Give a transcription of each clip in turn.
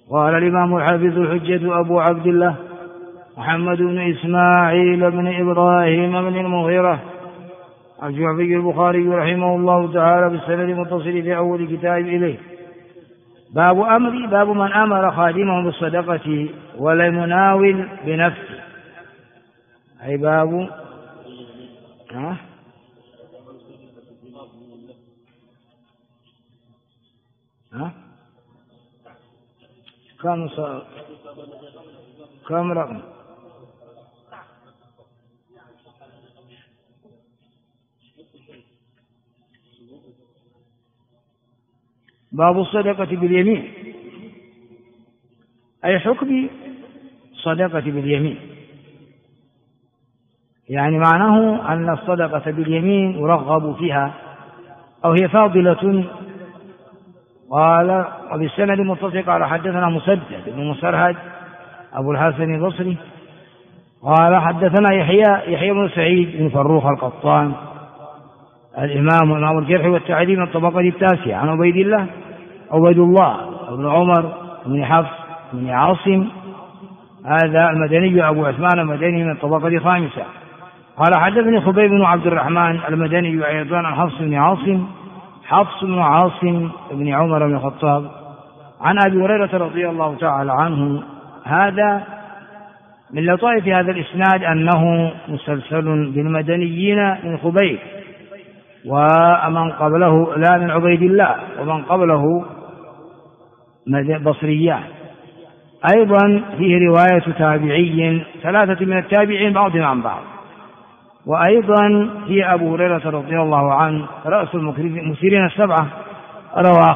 قال الإمام الحافظ الحجة أبو عبد الله محمد بن إسماعيل بن إبراهيم بن المغيرة الجعفي البخاري رحمه الله تعالى بالسند المتصل في أول كتاب إليه. باب من أمر خادمه بالصدقة ولم يناول بنفسه، أي باب كم رقم؟ باب الصدقة باليمين، أي حكم صدقة باليمين، يعني معناه أن الصدقة باليمين يرغب فيها أو هي فاضلة. قال وبالسند المتصل قال حدثنا مسدد بن مسرهد أبو الحسن البصري قال حدثنا يحيى بن سعيد بن فروخ القطان إمام الجرح والتعديل من الطبقة التاسعة عن عبيد الله بن عمر بن حفص بن عاصم، هذا المدني أبو عثمان المدني من الطبقة الخامسة. قال حدثني خبيب بن عبد الرحمن المدني أيضا عن حفص بن عاصم بن عمر بن الخطاب عن أبي هريرة رضي الله تعالى عنه. هذا من لطائف هذا الإسناد أنه مسلسل بالمدنيين من خبيب، ومن قبله لا من عبيد الله، ومن قبله بصريان. أيضا فيه رواية تابعي 3 من التابعين بعضهم عن بعض. وأيضا في أبو هريرة رضي الله عنه رأس المكثرين 7 روى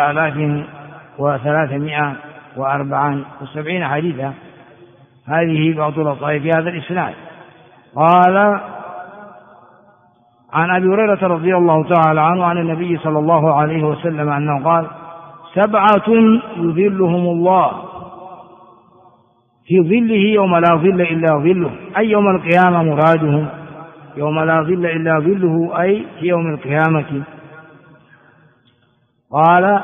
5374 حديثا. هذه بعض لطائف هذا الإسناد. قال عن أبي هريرة رضي الله تعالى عنه عن النبي صلى الله عليه وسلم أنه قال 7 يظلهم الله في ظله يوم لا ظل إلا ظله، أي يوم القيامة مرادهم، يوم لا ظل إلا ظله أي في يوم القيامة. قال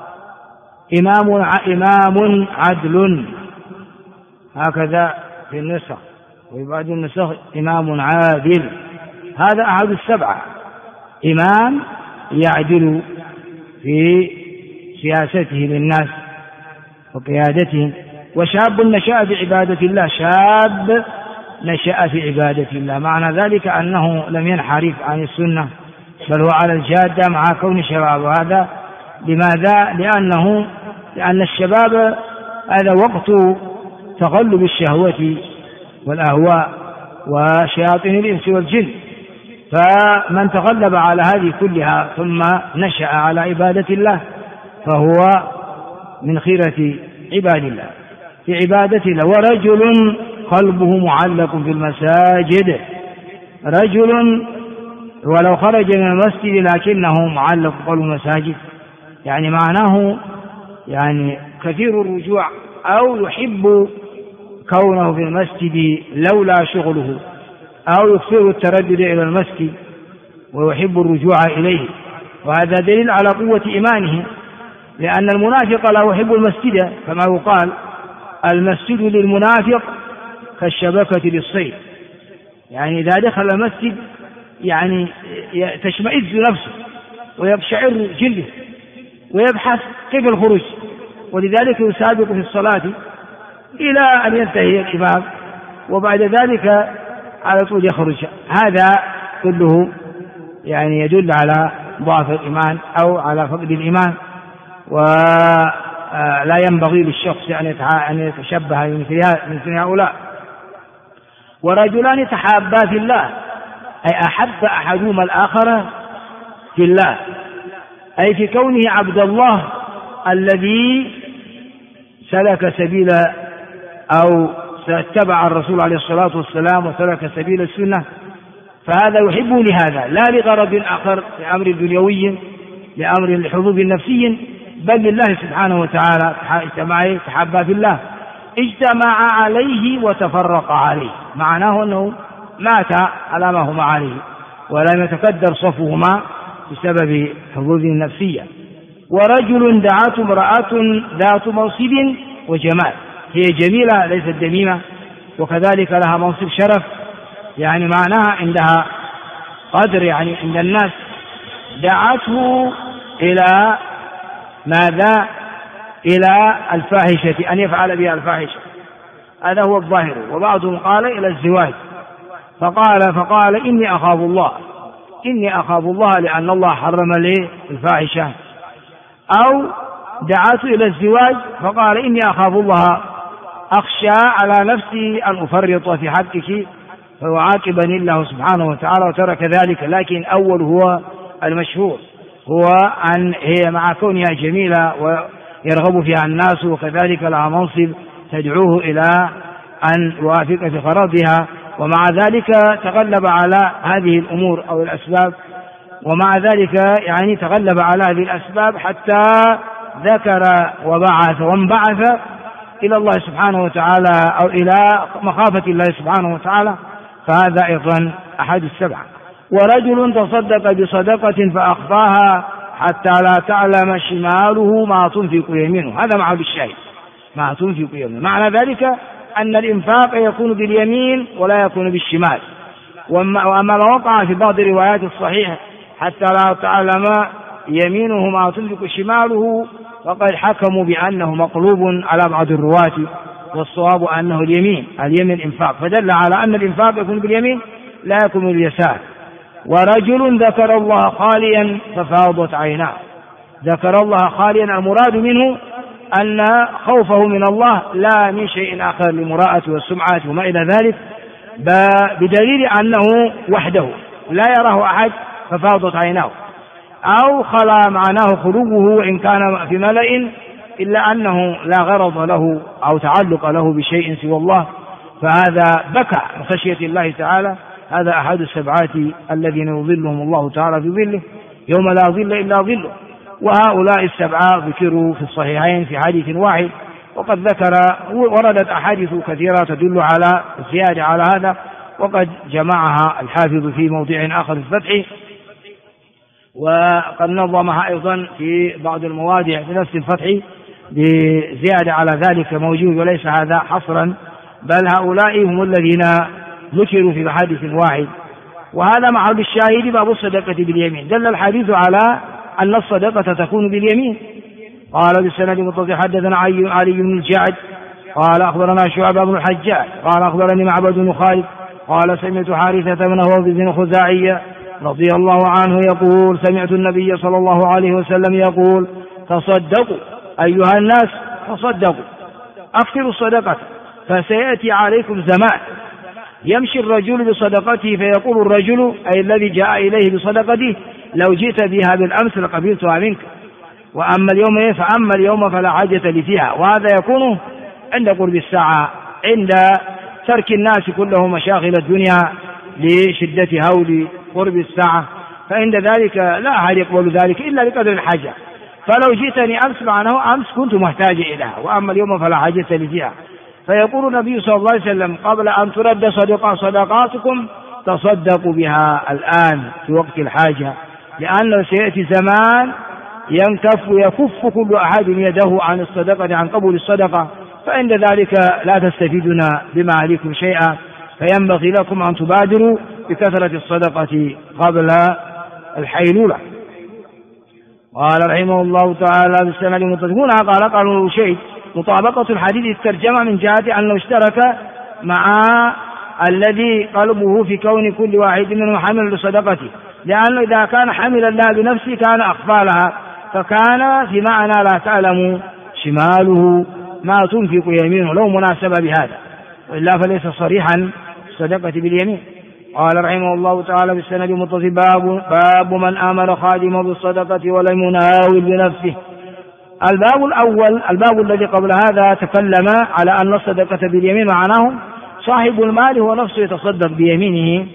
إمام عدل، هكذا في النسخ، وفي بعض النسخ إمام عادل. هذا أحد 7، إمام يعدل في سياسته للناس وقيادتهم. وشاب نشأ في عبادة الله، شاب نشأ في عبادة الله، معنى ذلك أنه لم ينحرف عن السنة بل هو على الجادة مع كون شباب. وهذا لماذا؟ لأن الشباب هذا وقت تغلب الشهوة والأهواء وشياطين الإنس والجن، فمن تغلب على هذه كلها ثم نشأ على عبادة الله فهو من خيرة عباد الله في عبادة الله. ورجل قلبه معلق في المساجد، رجل ولو خرج من المسجد لكنه معلق قلب المساجد، يعني معناه يعني كثير الرجوع أو يحب كونه في المسجد لولا شغله، أو يكثر التردد إلى المسجد ويحب الرجوع إليه. وهذا دليل على قوة إيمانه، لأن المنافق لا يحب المسجد، كما يقال المسجد للمنافق كالشبكة للصيد، يعني إذا دخل المسجد يعني تشمئز نفسه ويقشعر جلده ويبحث كيف الخروج، ولذلك يسابق في الصلاة إلى أن ينتهي الإمام وبعد ذلك على طول يخرج. هذا كله يعني يدل على ضعف الإيمان أو على فقد الإيمان، ولا ينبغي للشخص أن يتشبه مثل هؤلاء. ورجلان تحابا في الله، أي أحب أحدهما الآخر في الله، أي في كونه عبد الله الذي سلك سبيل أو اتبع الرسول عليه الصلاة والسلام وسلك سبيل السنة، فهذا يحبه لهذا لا لغرض آخر، لأمر دنيوي، لأمر حظوظ نفسي، بل لله سبحانه وتعالى. تحابا في الله، اجتمع عليه وتفرق عليه، معناه أنه مات على ما هما عليه ولم يتكدر صفهما بسبب حظوظ نفسية. ورجل دعته امرأة ذات منصب وجمال، هي جميلة ليست دميمة، وكذلك لها منصب شرف، يعني معناها عندها قدر يعني عند الناس. دعته إلى ماذا؟ إلى الفاحشة، أن يفعل بها الفاحشة، هذا هو الظاهر. وبعضهم قال إلى الزواج، فقال إني أخاف الله لأن الله حرم لي الفاحشة. أو دعته إلى الزواج فقال إني أخاف الله، أخشى على نفسي أن أفرط في حقك فيعاقبني الله سبحانه وتعالى، وترك ذلك. لكن أول هو المشهور، هو أن هي مع كونها جميلة ويرغب فيها الناس، وكذلك لها منصب تدعوه إلى أن يوافق في غرضها، ومع ذلك تغلب على هذه الأمور أو الأسباب، ومع ذلك يعني تغلب على هذه الأسباب حتى ذكر وانبعث إلى الله سبحانه وتعالى أو إلى مخافة الله سبحانه وتعالى، فهذا أيضا أحد السبعة. ورجل تصدق بصدقة فأخفاها حتى لا تعلم شماله ما تنفق يمينه، هذا معنى الشاهد، ما تنفق يمينه، معنى ذلك أن الإنفاق يكون باليمين ولا يكون بالشمال. وأما ما وقع في بعض الروايات الصحيحة حتى لا تعلم يمينه ما تنفق شماله، وقد حكموا بأنه مقلوب على بعض الرواة، والصواب أنه اليمين إنفاق، فدل على أن الإنفاق يكون باليمين لا يكون باليسار. ورجل ذكر الله خاليا ففاضت عيناه، ذكر الله خاليا المراد منه أن خوفه من الله لا من شيء آخر لمراءة والسمعة وما إلى ذلك، بدليل أنه وحده لا يراه أحد ففاضت عيناه، أو خلا معناه خلوه وإن كان في ملأ، إلا أنه لا غرض له أو تعلق له بشيء سوى الله، فهذا بكى من خشية الله تعالى. هذا أحد السبعات الذين يظلهم الله تعالى في ظله يوم لا ظل إلا ظله. وهؤلاء السبعة ذكروا في الصحيحين في حديث واحد، وقد وردت أحاديث كثيرة تدل على الزيادة على هذا، وقد جمعها الحافظ في موضع آخر في الفتح، وقد نظمها أيضا في بعض المواضع في نفس الفتح بزيادة على ذلك موجود، وليس هذا حصرا، بل هؤلاء هم الذين ذكروا في حديث واحد. وهذا محل الشاهد باب الصدقة باليمين، دل الحديث على أن الصدقة تكون باليمين. قال بالسند المتصل حدثنا علي بن الجعد قال أخبرنا شعبة بن الحجاج قال أخبرني معبد بن خالد قال سمعت حارثة بن هواب بن خزاعية رضي الله عنه يقول سمعت النبي صلى الله عليه وسلم يقول تصدقوا أيها الناس، تصدقوا أكثروا الصدقة، فسيأتي عليكم زمان يمشي الرجل بصدقته فيقول الرجل أي الذي جاء إليه بصدقته لو جئت بها بالأمس لقبلتها منك، فأما اليوم فلا حاجة لي فيها. وهذا يكون عند قرب الساعة، عند ترك الناس كلهم مشاغل الدنيا لشدة هول قرب الساعة، فعند ذلك لا أحد يقبل ذلك إلا بقدر الحاجة. فلو جئتني أمس معناه أمس كنت محتاج إليها، وأما اليوم فلا حاجة لي فيها. فيقول النبي صلى الله عليه وسلم قبل أن ترد صدقاتكم تصدقوا بها الآن في وقت الحاجة، لأنه سيأتي زمان يكف كل أحد يده عن الصدقة عن قبول الصدقة، فعند ذلك لا تستفيدون بما عليكم شيئا، فينبغي لكم أن تبادروا بكثرة الصدقة قبل الحيلولة. قال رحمه الله تعالى بالسند المتصل قالوا شيء مطابقة الحديث الترجمة من جهة أنه اشترك مع الذي قلبه في كون كل واحد منهم حمل لصدقته، لأنه إذا كان حملا لها بنفسه كان أخفى لها، فكان في معنى لا تعلم شماله ما تنفق يمينه لو مناسبة بهذا، وإلا فليس صريحا الصدقة باليمين. قال رحمه الله تعالى بالسند المتصل باب من آمر خادمه بالصدقة ولم يناول بنفسه. الباب الذي قبل هذا تكلم على أن الصدقة باليمين معناه صاحب المال هو نفسه يتصدق بيمينه،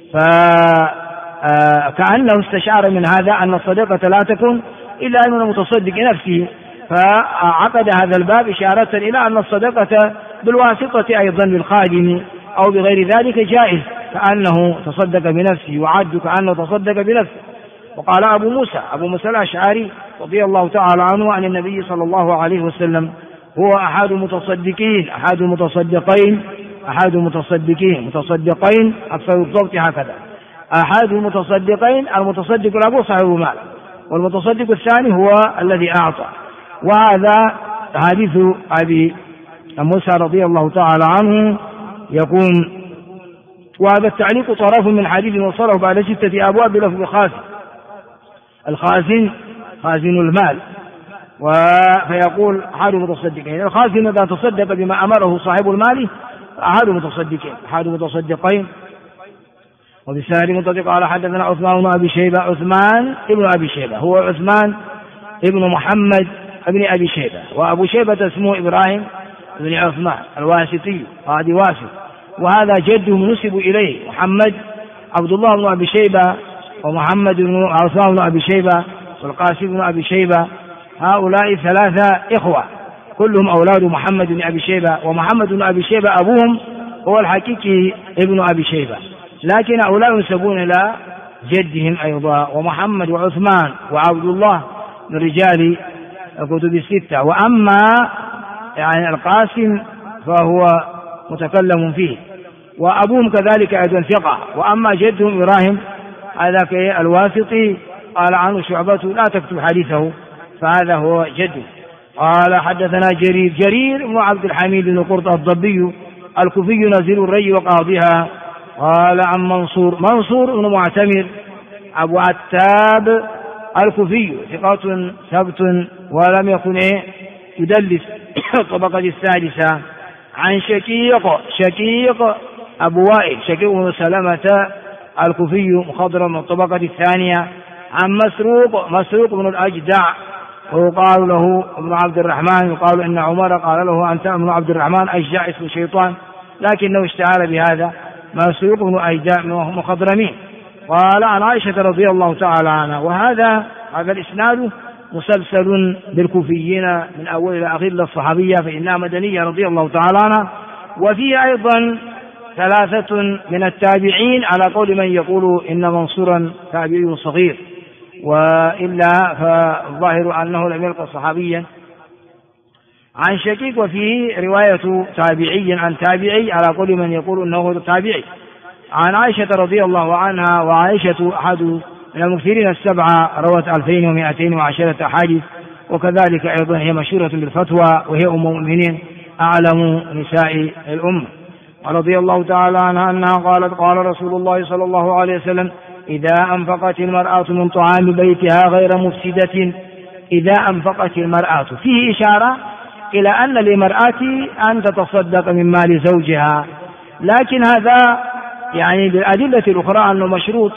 فكأنه استشعر من هذا أن الصدقة لا تكون إلا من المتصدق نفسه، فعقد هذا الباب إشارة إلى أن الصدقة بالواسطة أيضا بالخادم أو بغير ذلك جائز، كأنه تصدق بنفسه وعد كأنه تصدق بنفسه. وقال أبو موسى الأشعري رضي الله تعالى عنه عن النبي صلى الله عليه وسلم هو أحد المتصدقين، أحد المتصدقين أكثر الضبط هكذا، أحد المتصدقين، المتصدق الأول صاحب المال، والمتصدق الثاني هو الذي أعطى. وهذا حديث أبي موسى رضي الله تعالى عنه يكون. وهذا التعليق طرف من حديث وصله بعد 6 أبواب بلفظ خازن، الخازن خازن المال، فيقول أحد المتصدقين. الخازن إذا تصدق بما أمره صاحب المال أحد المتصدقين. وبسند منطلق قال حدثنا عثمان بن أبي شيبة، عثمان ابن أبي شيبة هو عثمان ابن محمد ابن أبي شيبة، وأبو شيبة اسمه إبراهيم بن عثمان الواسطي، هذه واسط، وهذا جده نسب إليه محمد عبد الله بن أبي شيبة ومحمد بن عثمان بن أبي شيبة والقاسم بن أبي شيبة، هؤلاء 3 إخوة كلهم أولاد محمد بن أبي شيبة، ومحمد بن أبي شيبة أبوهم هو الحقيقي ابن أبي شيبة، لكن هؤلاء ينسبون إلى جدهم أيضا. ومحمد وعثمان وعبد الله من رجال الكتب 6. وأما يعني القاسم فهو متكلم فيه، وأبوهم كذلك أيضا ثقة. وأما جدهم إبراهيم هذا الواسطي قال عنه شعبة لا تكتب حديثه، فهذا هو جده. قال حدثنا جرير بن عبد الحميد بن قرط الضبي الكوفي نزيل الري وقاضيها. قال عن منصور بن معتمر أبو عتاب الكوفي ثقة ثبت ولم يكن يدلس الطبقة السادسة. عن شقيق أبو وائل شقيق بن سلمة الكوفي مخضرم من الطبقة الثانية. عن مسروق بن الأجدع ويقال له ابن عبد الرحمن، يقال إن عمر قال له أنت ابن عبد الرحمن، أجدع اسم شيطان، لكنه اشتهر بهذا مسروق بن أجدع مخضرمين. قال عن عائشة رضي الله تعالى عنها. وهذا الإسناد مسلسل بالكوفيين من أول إلى آخر الصحابية، فإنها مدنية رضي الله تعالى عنها. وفيه أيضا 3 من التابعين على قول من يقول إن منصورا تابعي صغير، وإلا فالظاهر أنه لم يلقى صحابيا. عن شقيق وفيه رواية تابعي عن تابعي على قول من يقول إنه تابعي. عن عائشة رضي الله عنها، وعائشة أحد من المكثرين 7 روت 2210 أحاديث، وكذلك أيضا هي مشهورة بالفتوى، وهي أم المؤمنين أعلم نساء الأمة. ورضي الله تعالى عنها أنها قالت قال رسول الله صلى الله عليه وسلم إذا أنفقت المرأة من طعام بيتها غير مفسدة، إذا أنفقت المرأة فيه إشارة إلى أن للمرأة أن تتصدق من مال زوجها، لكن هذا يعني بالأدلة الأخرى أنه مشروط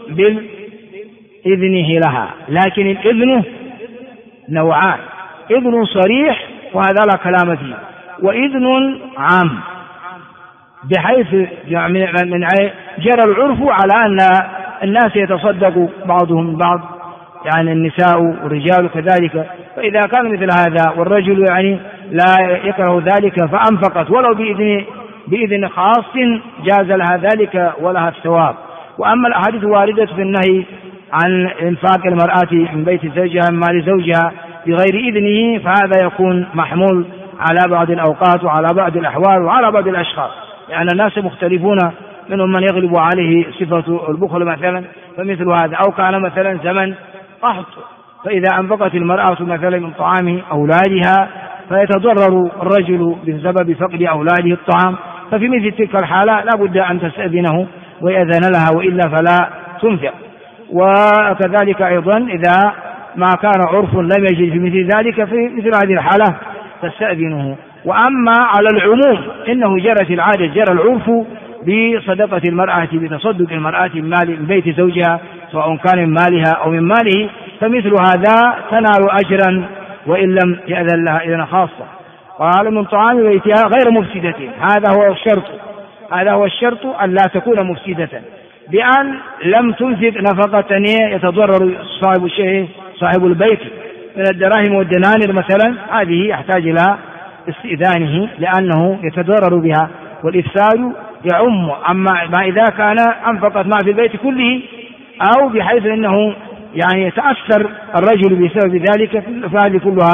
بالإذنه لها، لكن الإذن نوعان، إذن صريح وهذا لا كلام فيه، وإذن عام، بحيث من جرى العرف على أن الناس يتصدق بعضهم بعض، يعني النساء والرجال كذلك. فإذا كان مثل هذا والرجل يعني لا يكره ذلك فأنفقت ولو بإذن خاص جاز لها ذلك ولها الثواب. وأما الأحاديث واردة في النهي عن إنفاق المرأة من بيت زوجها من مال زوجها بغير إذنه، فهذا يكون محمول على بعض الأوقات وعلى بعض الأحوال وعلى بعض الأشخاص، لأن الناس مختلفون، منهم من يغلب عليه صفة البخل مثلا، فمثل هذا. أو كان مثلا زمن قحط، فإذا أنفقت المرأة مثلا من طعام أولادها فيتضرر الرجل بسبب فقد أولاده الطعام، ففي مثل تلك الحالة لا بد أن تستأذنه ويأذن لها، وإلا فلا تنفق. وكذلك أيضا إذا ما كان عرف لم يجد في مثل ذلك، في مثل هذه الحالة تستأذنه. وأما على العموم إنه جرت العادة، جرى العرف بصدقة المرأة، بتصدق المرأة من بيت زوجها سواء كان من مالها أو من ماله، فمثل هذا تنال أجرا وإن لم يأذن لها إذن خاصة. قال من طعام بيتها غير مفسدة، هذا هو الشرط أن لا تكون مفسدة، بأن لم تنفق نفقة يتضرر صاحب البيت من الدراهم والدنانير مثلا، هذه يحتاج إلى استئذانه لأنه يتضرر بها، والإفساد يعم. أما ما إذا كان أنفقت ما في البيت كله، أو بحيث أنه يعني يتأثر الرجل بسبب ذلك، فهذه كلها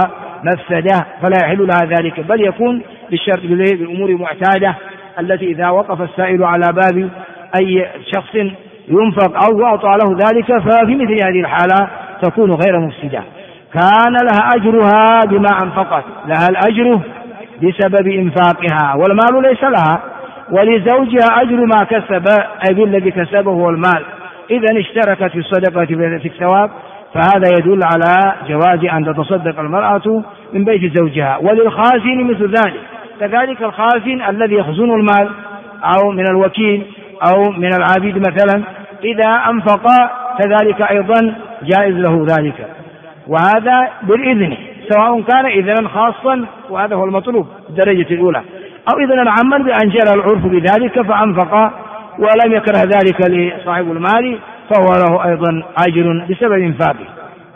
مفسدة فلا يحل لها ذلك، بل يكون بالأمور المعتادة التي إذا وقف السائل على باب أي شخص ينفق أو يعطى له ذلك ففي مثل هذه الحالة تكون غير مفسدة. كان لها أجرها بما أنفقت، لها الأجر بسبب إنفاقها والمال ليس لها، ولزوجها أجر ما كسب أي بالذي كسبه هو المال. إذا اشتركت في الصدقة في الثواب فهذا يدل على جواز أن تتصدق المرأة من بيت زوجها. وللخازن مثل ذلك، كذلك الخازن الذي يخزن المال أو من الوكيل أو من العبيد مثلا إذا أنفق كذلك أيضا جائز له ذلك، وهذا بالإذن، سواء كان إذنا خاصا وهذا هو المطلوب الدرجة الأولى، أو إذنا عاما بأن جرى العرف بذلك فأنفق ولم يكره ذلك لصاحب المال فهو له أيضا أجر بسبب إنفاقه.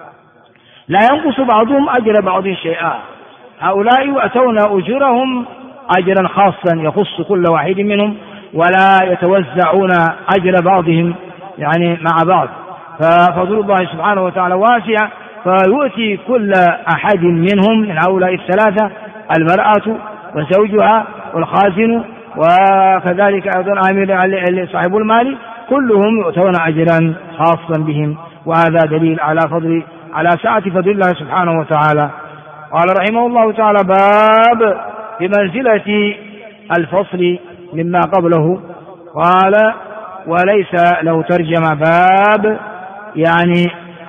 لا ينقص بعضهم أجر بعض شيئا، هؤلاء يؤتون أجورهم أجرا خاصا يخص كل واحد منهم، ولا يتوزعون أجر بعضهم يعني مع بعض، ففضل الله سبحانه وتعالى واسع، فيؤتي كل أحد منهم من هؤلاء الثلاثة المرأة وزوجها والخازن وكذلك أيضا عامل صاحب المال كلهم يؤتون أجرا خاصا بهم، وهذا دليل على سعة فضل الله سبحانه وتعالى. قال رحمه الله تعالى: باب بمنزلة الفصل مما قبله. قال وليس له ترجمة باب يعني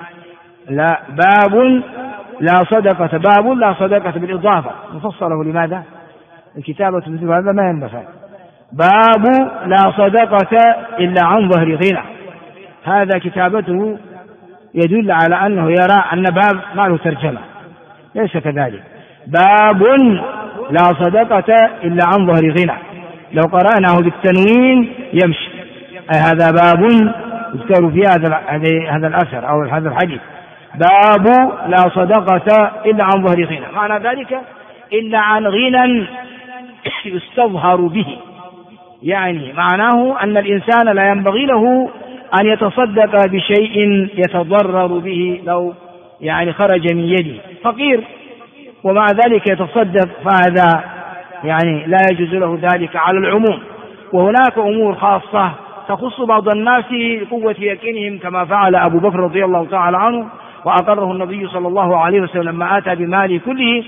لا باب لا صدقة، باب لا صدقة بالإضافة مفصله. لماذا؟ الكتابة مثل هذا ما ينبغي. باب لا صدقة إلا عن ظهر غنى، هذا كتابته يدل على أنه يرى أن باب ما له ترجمة، ليس كذلك. باب لا صدقة إلا عن ظهر غنى، لو قرأناه بالتنوين يمشي، أي هذا باب يذكر في هذا الأثر أو هذا الحديث، باب لا صدقة إلا عن ظهر غنى، معنى ذلك إلا عن غنى يستظهر به، يعني معناه أن الإنسان لا ينبغي له أن يتصدق بشيء يتضرر به لو يعني خرج من يده، فقير ومع ذلك يتصدق، فهذا يعني لا يجوز له ذلك على العموم. وهناك أمور خاصة تخص بعض الناس لقوة يقينهم، كما فعل أبو بكر رضي الله تعالى عنه وأقره النبي صلى الله عليه وسلم لما أتى بماله كله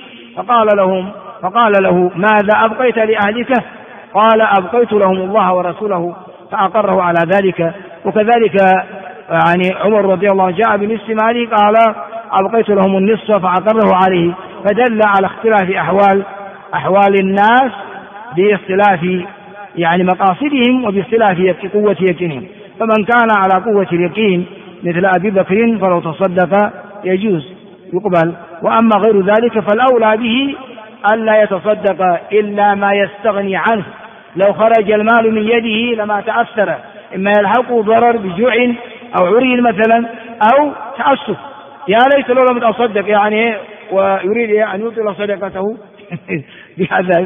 فقال له: ماذا أبقيت لأهلك؟ قال: أبقيت لهم الله ورسوله، فأقره على ذلك. وكذلك يعني عمر رضي الله عنه جاء بنصف ماله قال: أبقيت لهم النصف، فأقره عليه، فدل على اختلاف أحوال الناس باختلاف يعني مقاصدهم وباختلاف قوة يقينهم، فمن كان على قوة اليقين مثل أبي بكر فلو تصدق يجوز يقبل، وأما غير ذلك فالأولى به ألا يتصدق إلا ما يستغني عنه، لو خرج المال من يده لما تأثر، إما يلحقه ضرر بجوع أو عري مثلا أو تعسف، يا ليت لو لم أتصدق يعني ويريد أن يطيل صدقته بهذا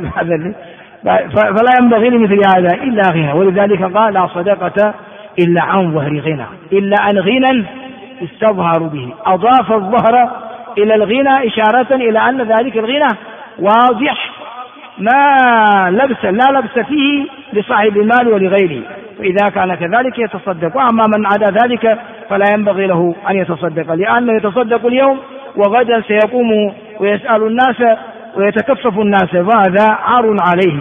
فلا ينبغي لمثل هذا إلا غنى. ولذلك قال: لا صدقة إلا عن ظهر غنى، إلا عن غنى استظهر به، أضاف الظهر إلى الغنى إشارة إلى أن ذلك الغنى واضح لا لبس فيه لصاحب المال ولغيره، فإذا كان كذلك يتصدق. وأما من عدا ذلك فلا ينبغي له أن يتصدق، لأنه يتصدق اليوم وغدا سيقوم ويسأل الناس ويتكفف الناس، فهذا عار عليه.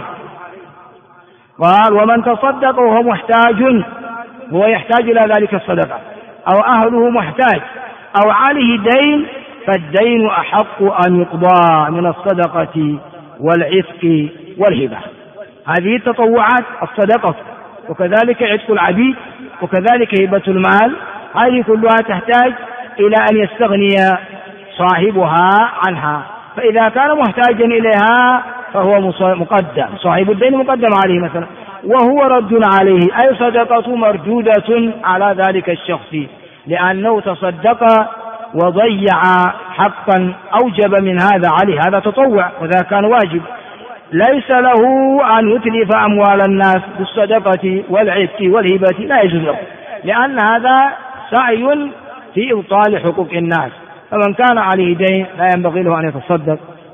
قال: ومن تصدق وهو محتاج، هو يحتاج إلى ذلك الصدقة، أو أهله محتاج، أو عليه دين، فالدين أحق أن يقضى من الصدقة والعتق والهبة. هذه التطوعات الصدقة، وكذلك عتق العبيد، وكذلك هبة المال، هذه كلها تحتاج إلى أن يستغني صاحبها عنها، فإذا كان محتاجا إليها فهو مقدم، صاحب الدين مقدم عليه مثلا، وهو رد عليه، أي صدقة مردودة على ذلك الشخص، لأنه تصدق وضيع حقا أوجب من هذا عليه، هذا تطوع وذا كان واجب، ليس له أن يتلف أموال الناس بالصدقة والعتق والهبة، لا يجوز له، لأن هذا سعي في إبطال حقوق الناس. فمن كان عليه دين لا ينبغي له أن يتصدق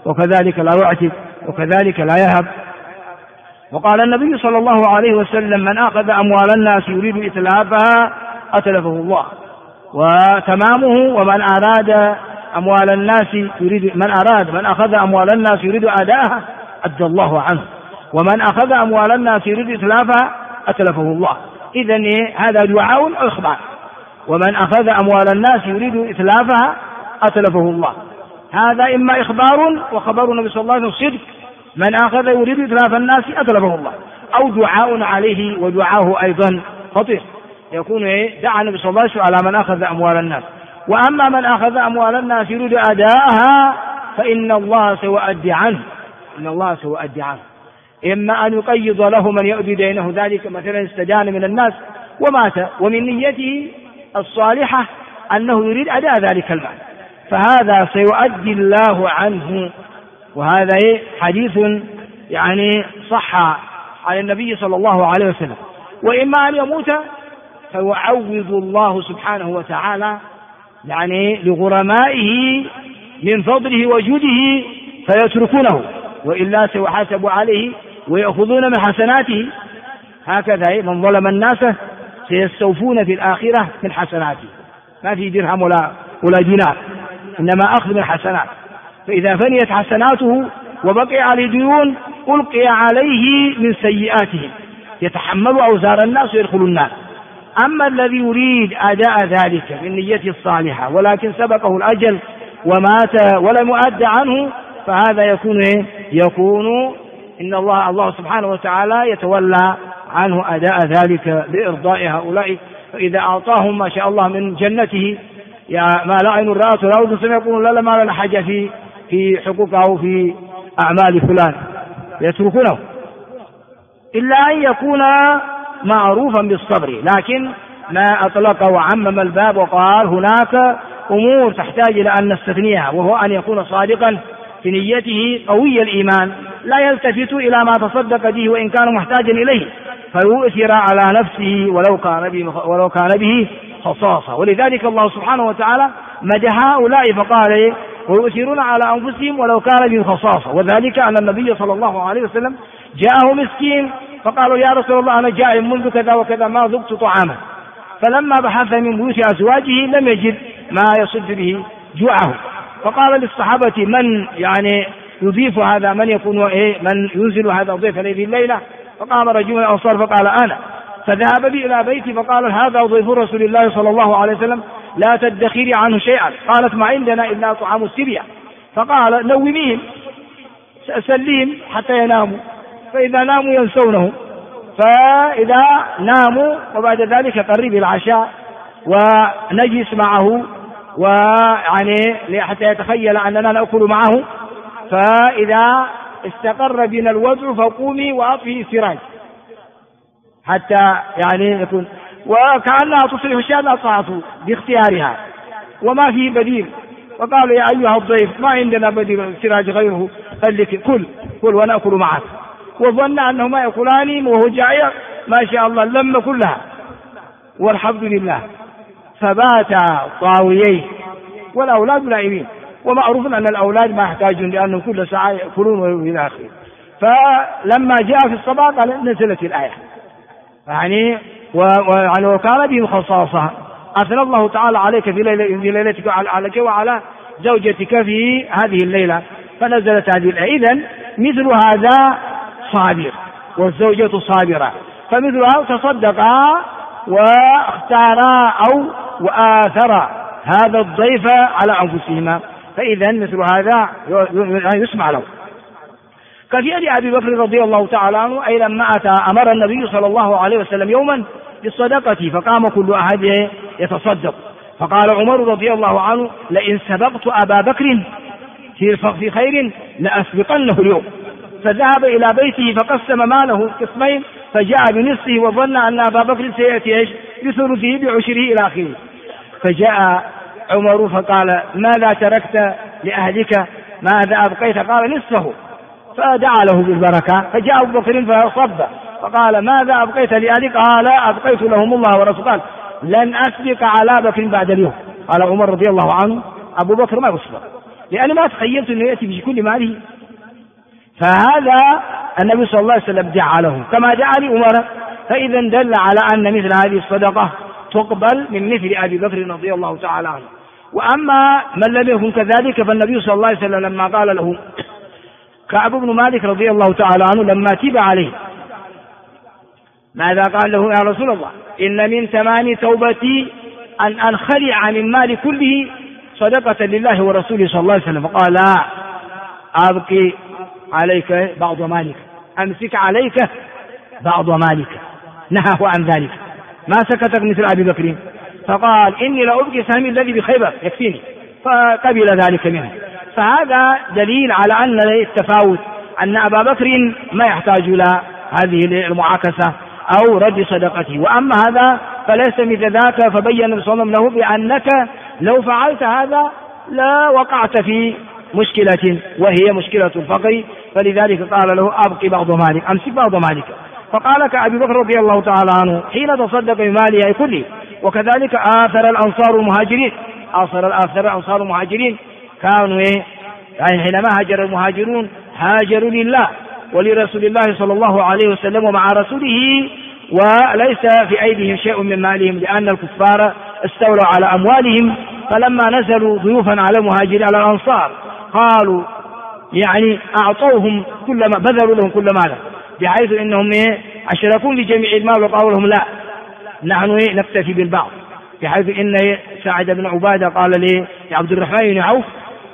وكذلك لا يعتق، وكذلك لا يهب. وقال النبي صلى الله عليه وسلم: من أخذ أموال الناس يريد إتلافها أتلفه الله. وتمامه: ومن أراد أموال الناس من أخذ أموال الناس يريد أداءها أدى الله عنه، ومن أخذ أموال الناس يريد إتلافها أتلفه الله. إذن هذا دعاء أو إخبار. ومن أخذ أموال الناس يريد إتلافها أتلفه الله، هذا إما إخبار وخبر النبي صلى الله عليه وسلم صدق: من أخذ يريد إتلاف الناس أتلفه الله، أو دعاء عليه، ودعاه أيضا خطير، يكون دعا النبي صلى الله عليه وسلم على من أخذ أموال الناس. وأما من أخذ أموال الناس يريد أداءها فإن الله سيؤدي عنه، إن الله سيؤدي عنه، إما أن يقيض له من يؤدي دينه، ذلك مثلا استدان من الناس ومات ومن نيته الصالحة أنه يريد أداء ذلك المال، فهذا سيؤدي الله عنه. وهذا حديث صح عن النبي صلى الله عليه وسلم. وإما أن يموت فيعوض الله سبحانه وتعالى لغرمائه من فضله وجوده فيتركونه، وإلا سيحاسب عليه ويأخذون من حسناته. هكذا من ظلم الناس سيستوفون في الآخرة من حسناته، ما في درهم ولا دينار، إنما أخذ من حسنات. فإذا فنيت حسناته وبقي عليه ديون ألقي عليه من سيئاتهم يتحمل أوزار الناس ويدخل النار. أما الذي يريد أداء ذلك من نيته الصالحة ولكن سبقه الأجل ومات ولم يؤد عنه، فهذا يكون إن الله سبحانه وتعالى يتولى عنه أداء ذلك لإرضاء هؤلاء. فإذا أعطاهم ما شاء الله من جنته ما لا عين رأت ولا أذن سمعت يقولون لا ما لنا حاجة في حقوقه أو في أعمال فلان، يتركونه، إلا أن يكون معروفا بالصبر. لكن ما أطلق وعمم الباب وقال هناك أمور تحتاج إلى أن نستثنيها، وهو أن يكون صادقا في نيته قوي الإيمان، لا يلتفت إلى ما تصدق به وإن كان محتاجا إليه، فيؤثر على نفسه ولو كان به خصاصة. ولذلك الله سبحانه وتعالى مدح هؤلاء فقال ويؤثرون على أنفسهم ولو كان بهم خصاصة. وذلك أن النبي صلى الله عليه وسلم جاءه مسكين فقالوا: يا رسول الله أنا جائع منذ كذا وكذا ما ذقت طعاما، فلما بحث من بيوت أزواجه لم يجد ما يصد به جوعه، فقال للصحابة: من يضيف هذا، من يكون من ينزل هذا الضيف هذه الليلة؟ فقام رجل من الأنصار فقال: أنا. فذهب بي إلى بيتي فقال: هذا ضيف رسول الله صلى الله عليه وسلم لا تدخري عنه شيئا. قالت: ما عندنا إلا طعام السرية. فقال: نوميهم سليم حتى يناموا، فإذا ناموا ينسونه، فإذا ناموا وبعد ذلك قرب العشاء ونجلس معه حتى يتخيل أننا نأكل معه، فإذا استقر بنا الوضع فقومي وأطفئي السراج حتى يكون، وكأنها تصلح الشاة أطاعته باختيارها وما فيه بديل. وقالوا: يا أيها الضيف ما عندنا بديل السراج غيره، خليك كل ونأكل معك. وظن أنهما يأكلان وهو جائع، ما شاء الله لم كلها والحمد لله. فبات طاويين والأولاد نائمين، ومعروف أن الأولاد ما يحتاجون لأنهم كل ساعة يأكلون وإلى آخره. فلما جاء في الصباح قال نزلت الآية وكان بهم خصاصة: أثنى الله تعالى عليك في ليلتك عليك وعلى زوجتك في هذه الليلة، فنزلت هذه الآية. إذن مثل هذا صابر والزوجة صابرة، فمثلها تصدقا واختارا أو وآثرا هذا الضيف على أنفسهما، فإذا مثل هذا يسمع له. كفي أبي بكر رضي الله تعالى عنه أي لما أتى أمر النبي صلى الله عليه وسلم يوما بالصدقة فقام كل أحد يتصدق، فقال عمر رضي الله عنه: لئن سبقت أبا بكر في خير لأسبقنه اليوم. فذهب إلى بيته فقسم ماله قسمين، فجاء بنصفه وظن أن أبا بكر سيأتي بثلثه بعشره إلى آخره. فجاء عمر فقال: ماذا تركت لأهلك؟ ماذا أبقيت؟ قال: نصفه. فدعا له بالبركة. فجاء أبو بكر فصب فقال: ماذا أبقيت لأهلك؟ قال: أبقيت لهم الله ورسوله. قال: لن أسبق على بكر بعد اليوم. قال عمر رضي الله عنه: أبو بكر ما يسبق، لأن ما تخيلت أنه يأتي بكل ماله. فهذا النبي صلى الله عليه وسلم جعله كما جعل عمر، فإذا دل على أن مثل هذه الصدقة تقبل من مثل أبي بكر رضي الله تعالى عنه. وأما من لم يكن كذلك فالنبي صلى الله عليه وسلم لما قال له كعب بن مالك رضي الله تعالى عنه لما تب عليه ماذا قال له؟ يا رسول الله إن من تمام توبتي أن أنخلع من مالي كله صدقة لله ورسوله صلى الله عليه وسلم. فقال لا، أبقي عليك بعض مالك، أمسك عليك بعض مالك، نهاه عن ذلك، ما سكتك مثل أبي بكر. فقال إني لأبقي سهمي الذي بخيبر يكفيني، فقبل ذلك منه. فهذا دليل على أن التفاوت، أن أبا بكر ما يحتاج إلى هذه المعاكسة أو رد صدقته، وأما هذا فليس مثل ذاك. فبين النبي صلى الله عليه وسلم له بأنك لو فعلت هذا لا وقعت في مشكلة وهي مشكلة الفقر، فلذلك قال له أبقي بعض مالك، أمسك بعض مالك. فقال كأبي بكر رضي الله تعالى عنه حين تصدق بماله كله. وكذلك آثر الأنصار المهاجرين، آثر الأنصار المهاجرين كانوا يعني حينما هاجر المهاجرون هاجروا لله ولرسول الله صلى الله عليه وسلم ومع رسوله، وليس في أيديهم شيء من مالهم، لأن الكفار استولوا على أموالهم. فلما نزلوا ضيوفا على المهاجرين على الأنصار قالوا يعني أعطوهم كل ما، بذلوا لهم كل ماله، بحيث إنهم أشركون لجميع المال، وقالوا لهم لا، نحن نكتفي بالبعض. بحيث إن سعد بن عبادة قال لي عبد الرحمن بن عوف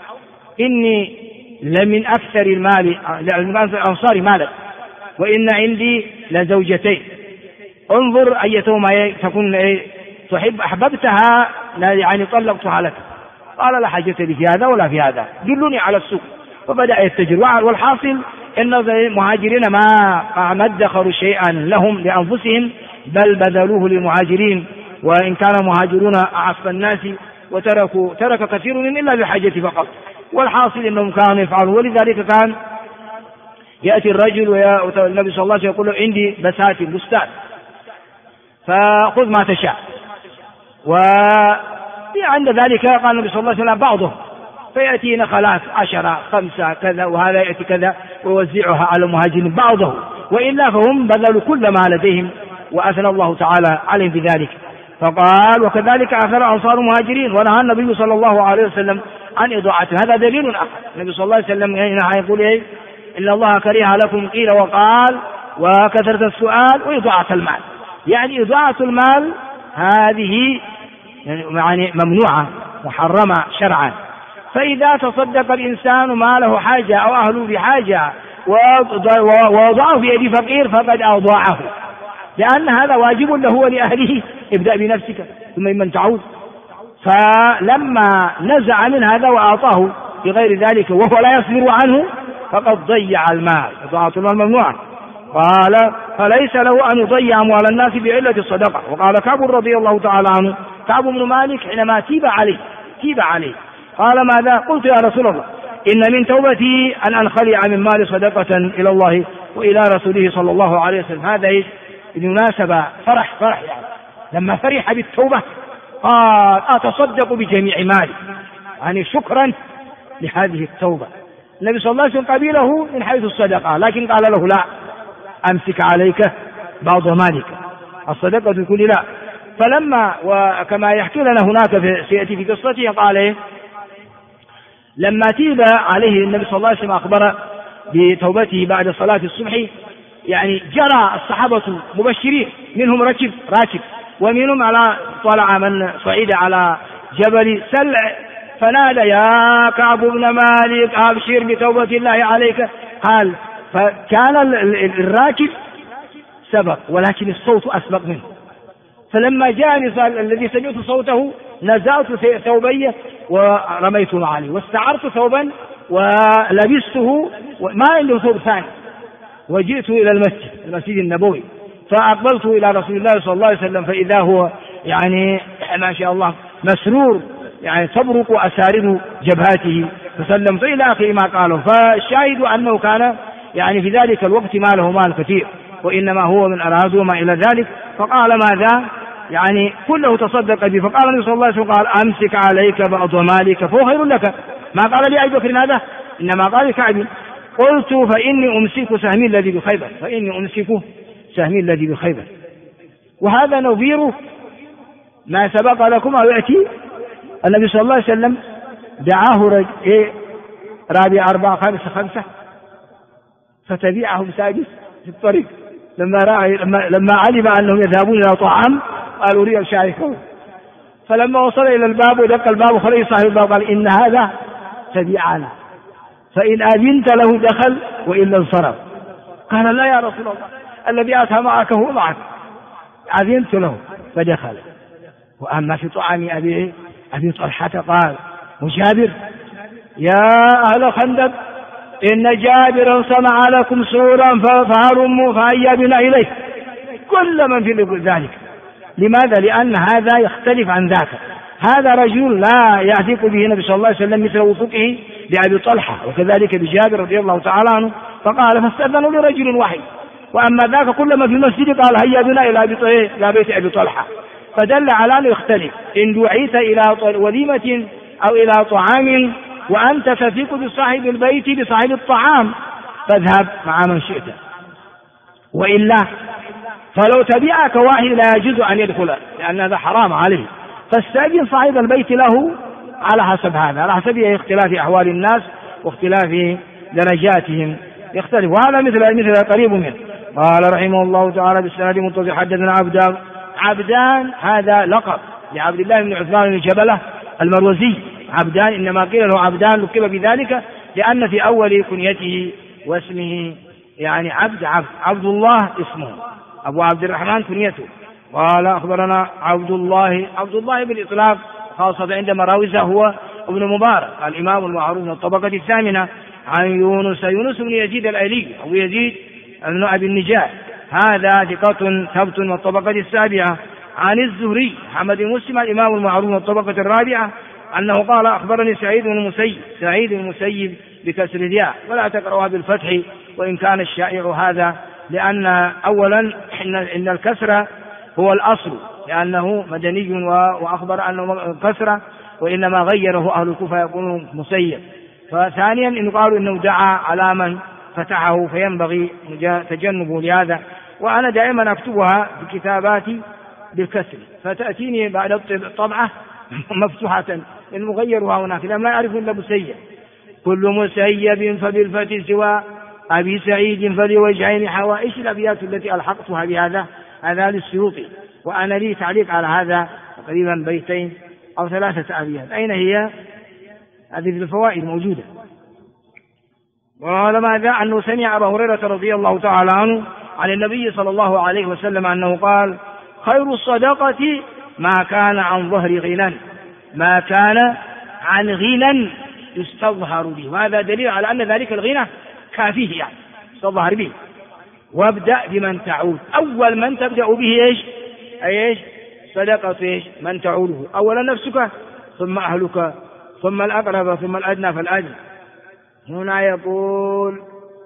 إني لمن أكثر المال الأنصار مالا، وإن عندي لزوجتين، انظر أيتهما تكون تحب أحببتها يعني طلقتها لك. قال لا حاجة لي في هذا ولا في هذا، دلوني على السوق. فبدأ يتجر. والحاصل إن المهاجرين ما ادخروا شيئا لهم لأنفسهم، بل بذلوه للمهاجرين، وإن كان المهاجرون أعف الناس ترك كثير من إلا بحاجة فقط. والحاصل إنهم كانوا يفعلون. ولذلك كان يأتي الرجل والنبي صلى الله عليه وسلم يقول له عندي بستان فخذ ما تشاء، وعند ذلك قال النبي صلى الله عليه وسلم بعضهم، فيأتي نخلات 10 5 كذا، وهذا يأتي كذا ويوزعها على المهاجرين بعضهم، وإلا فهم بذلوا كل ما لديهم، وأثنى الله تعالى عليهم بذلك. فقال وكذلك أثر أنصار المهاجرين، ونهى النبي صلى الله عليه وسلم عن إضاعته. هذا دليل آخر. النبي صلى الله عليه وسلم يقول إن الله كره لكم قيل وقال وكثرة السؤال وإضاعة المال. يعني إضاعة المال هذه يعني ممنوعة محرمة شرعا. فإذا تصدق الإنسان ما له حاجة أو أهله بحاجة ووضعه في يد فقير فقد أضاعه، لأن هذا واجب له ولأهله. ابدأ بنفسك ثم من تعود. فلما نزع من هذا وأعطاه بغير ذلك وهو لا يصبر عنه فقد ضيع المال. إضاعة المال ممنوعة. قال فليس له أن يضيع أموال الناس بعلة الصدقة. وقال كعب رضي الله تعالى عنه، كعب بن مالك حينما تيب عليه قال ماذا؟ قلت يا رسول الله إن من توبتي أن أنخلع من مال صدقة إلى الله وإلى رسوله صلى الله عليه وسلم. هذا بالمناسبة فرح يعني لما فرح بالتوبة قال أتصدق بجميع مالي، يعني شكرا لهذه التوبة. النبي صلى الله عليه وسلم قبله من حيث الصدقة، لكن قال له لا، أمسك عليك بعض مالك، الصدقة كل لا. فلما وكما يحكي لنا هناك سيأتي في قصته قال لما تيب عليه النبي صلى الله عليه وسلم أخبر بتوبته بعد صلاة الصبح، يعني جرى الصحابة مبشرين، منهم راكب ومنهم طلع من صعيد على جبل سلع فنادى يا كعب بن مالك أبشر بتوبة الله عليك. قال فكان الراكب سبق ولكن الصوت أسبق منه، فلما جاءني الذي سمعت صوته نزعت ثوبي ورميته عليه واستعرت ثوبا ولبسته ما عنده ثوب ثاني، وجئت إلى المسجد النبوي فأقبلت إلى رسول الله صلى الله عليه وسلم فإذا هو يعني ما شاء الله مسرور، يعني تبرق أسارر جبهاته، فسلمت إلى آخر ما قاله. فالشاهد أنه كان يعني في ذلك الوقت ما له مال كثير، وإنما هو من أراضي وما إلى ذلك. فقال ماذا؟ يعني كله تصدق به. فقال النبي صلى الله عليه وسلم قال أمسك عليك بعض مالك فهو خير لك، ما قال لي أبي بكر هذا، إنما قال لكعب: قلت فإني أمسك سهمي الذي بخيبر، فإني أمسك سهمي الذي بخيبر. وهذا نظير ما سبق لكم أو يأتي. النبي صلى الله عليه وسلم دعاه رابع 4 5 5 فتبعهم سادس في الطريق لما علم أنهم يذهبون إلى طعام قالوا لي أشاركهم. فلما وصل إلى الباب ودق الباب وخرج صاحب الباب قال: إن هذا تبعنا، فإن أذنت له دخل وإلا انصرف. قال: لا يا رسول الله، الذي أتى معك هو معك. أذنت له فدخل. وأما في طعام أبي طلحة قال: وجابر: يا أهل خندق، إن جابرا صنع لكم سورا فهرموا فهيا بنا إليه. كل من في ذلك. لماذا؟ لأن هذا يختلف عن ذاك. هذا رجل لا يثق به النبي صلى الله عليه وسلم مثل وثوقه بأبي طلحة، وكذلك بجابر رضي الله تعالى عنه، فقال: فاستأذنوا لرجل واحد. وأما ذاك كلما في المسجد قال: هيا بنا إلى بيت أبي طلحة. فدل على أنه يختلف. إن دعيت إلى وليمة أو إلى طعام وأنت تثق بصاحب البيت بصاحب الطعام فاذهب مع من شئت، وإلا فلو تبعك واحد لا يجوز أن يدخل، لأن هذا حرام عليه. فاستأذن صاحب البيت له على حسب هذا، على حسب اختلاف أحوال الناس واختلاف درجاتهم يختلف. وهذا مثل قريب منه. قال رحمه الله تعالى بالسند المتصل: حدثنا عبدان، هذا لقب لعبد الله بن عثمان بن جبلة المروزي. عبدان إنما قيل له عبدان لقب بذلك لأن في أول كنيته واسمه يعني عبد الله اسمه، أبو عبد الرحمن كنيته. قال: أخبرنا عبد الله بالإطلاق خاصة عند مراوزه هو ابن مبارك الإمام المعروف من الطبقة الثامنة، عن يونس بن يزيد الأيلي أو يزيد بن أبي النجاة، هذا ثقة ثبت من الطبقة السابعة. عن الزهري محمد بن مسلم الإمام المعروف من الطبقة الرابعة أنه قال: أخبرني سعيد بن المسيب بكسر الياء، ولا تقرأها بالفتح وإن كان الشائع هذا، لأن أولا إن الكسر هو الأصل لأنه مدني، وأخبر أنه كسر وإنما غيره أهل الكوفة يقولون مسيب. فثانيا إن قالوا إنه دعا على من فتحه فينبغي تجنبه لهذا. وأنا دائما أكتبها في كتاباتي بالكسر، فتأتيني بعد الطبعة مفتوحة المغيرها هناك لأن لا يعرف إلا مسيب. كل مسيب فبالفتح سوى أبي سعيد فلوجهين حوا. إيش الأبيات التي ألحقتها بهذا؟ هذا للسيوطي، وأنا لي تعليق على هذا تقريبا 2 أو 3 أبيات. أين هي؟ هذه في الفوائد موجودة. وقال ماذا؟ أنه سمع أبا هريرة رضي الله تعالى عنه عن النبي صلى الله عليه وسلم أنه قال: خير الصدقة ما كان عن ظهر غنى، ما كان عن غنى يستظهر به. وهذا دليل على أن ذلك الغنى كافيه يعني يستظهر به. وابدأ بمن تعود، أول من تبدأ به إيش؟ صدقة إيش؟ من تعوده، أولا نفسك ثم أهلك ثم الأقرب ثم الأدنى فالأدنى. هنا يقول: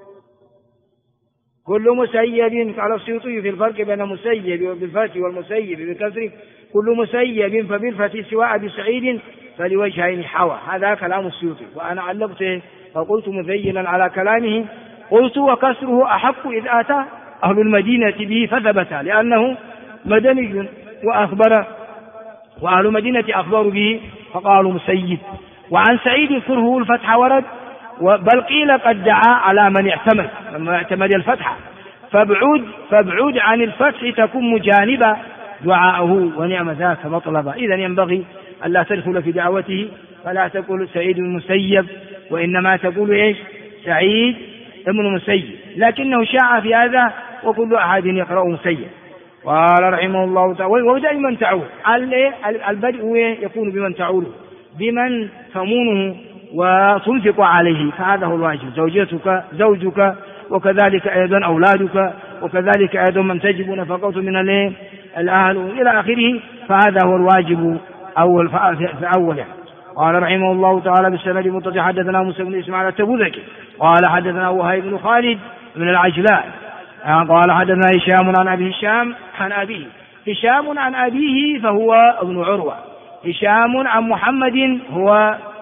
كل مسيب، قال السيوطي في الفرق بين مسيب بالفتح والمسيب بالكسر: كل مسيب فبالفتح سواء بسعيد فلوجهين حوى. هذا كلام السيوطي، وأنا علقته فقلت مذينا على كلامه، قلت: وكسره أحق إذ أتى أهل المدينة به فثبت، لأنه مدني وأخبر، وأهل المدينة أخبروا به فقالوا مسيب. وعن سعيد كره الفتح ورد، بل قيل قد دعا على من اعتمد، لما اعتمد الفتح فابعد عن الفتح تكون مجانبا دعاءه ونعم ذاك مطلبا. إذن ينبغي ألا تدخل في دعوته، فلا تقول سعيد المسيب، وإنما تقول إيش؟ سعيد ابن مسيب، لكنه شاع في هذا وكل أحد يقرأ مسيب. قال رحمه الله تعالى: وابدأ بمن تعود. البدء يكون بمن تعود، بمن تمونه وتنفق عليه، فهذا هو الواجب، زوجك وكذلك أيضا أولادك وكذلك أيضا من تجب نفقته من الأهل إلى آخره، فهذا هو الواجب في أوله. قال رحمه الله تعالى بالسند المتصل: حدثنا موسى بن إسماعيل التبوذكي قال حدثنا وهيب بن خالد بن العجلان قال حدثنا هشام عن أبي هشام عن أبيه. هشام عن أبيه فهو ابن عروة، هشام عن محمد هو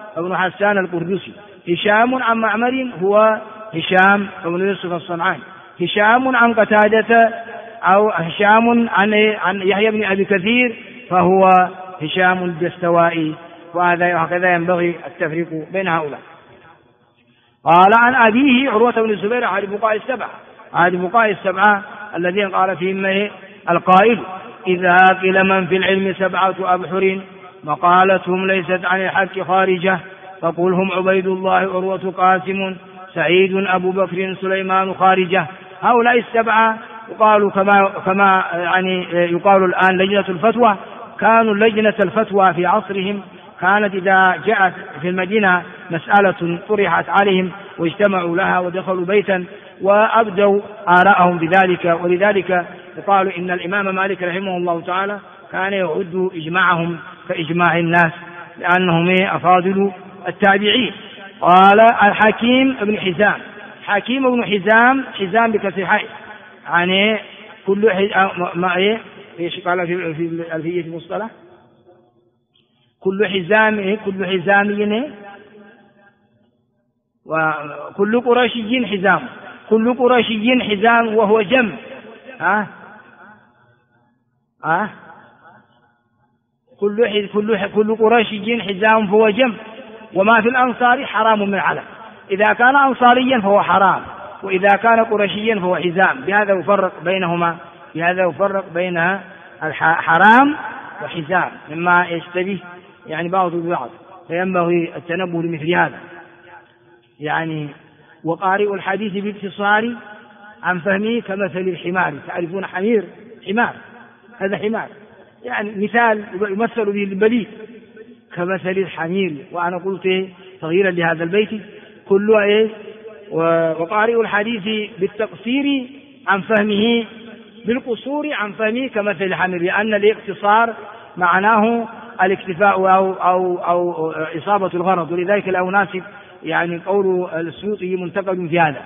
بن حسان القردسي. هشام عن معمر هو هشام بن يوسف الصنعاني. هشام عن قتادة أو هشام عن يحيى بن أبي كثير فهو هشام الدستوائي. وهكذا ينبغي التفريق بين هؤلاء. قال عن أبيه عروة بن الزبير أحد فقهاء السبعة الذين قال فيهم القائل إذا قيل من في العلم 7 أبحر مقالتهم ليست عن الحق خارجة فقل هم عبيد الله عروة قاسم سعيد أبو بكر سليمان خارجة. هؤلاء 7 يقال كما يعني يقال الآن لجنة الفتوى. كانوا لجنة الفتوى في عصرهم كانت إذا جاءت في المدينة مسألة طرحت عليهم واجتمعوا لها ودخلوا بيتا وأبدوا آراءهم بذلك. ولذلك يقال إن الإمام مالك رحمه الله تعالى كان يعد إجماعهم كإجماع الناس لأنهم أفاضل التابعين. قال الحكيم بن حزام بكسر حاء يعني كل ايش قال في الألفية المصطلح كل حزام وكل قرشي حزام كل قرشي حزام وهو جم كل قرشي حزام فهو جم. وما في الأنصار حرام من علم. إذا كان أنصاريا فهو حرام وإذا كان قرشيا فهو حزام. بهذا يفرق بين الحرام وحزام مما يشتبه يعني بعض ببعض. فينبغي التنبه لمثل هذا. يعني وقارئ الحديث باختصار عن فهمه كمثل الحمار. تعرفون حمار هذا حمار يعني مثال يمثل به البليد كمثل الحمير. وأنا قلت صغيرا لهذا البيت وقارئ الحديث بالتقصير عن فهمه بالقصور عن فهمه كمثل الحمير لأن الاقتصار معناه الاكتفاء أو إصابة الغرض. ولذلك لا يناسب يعني قول السيوطي منتقد في هذا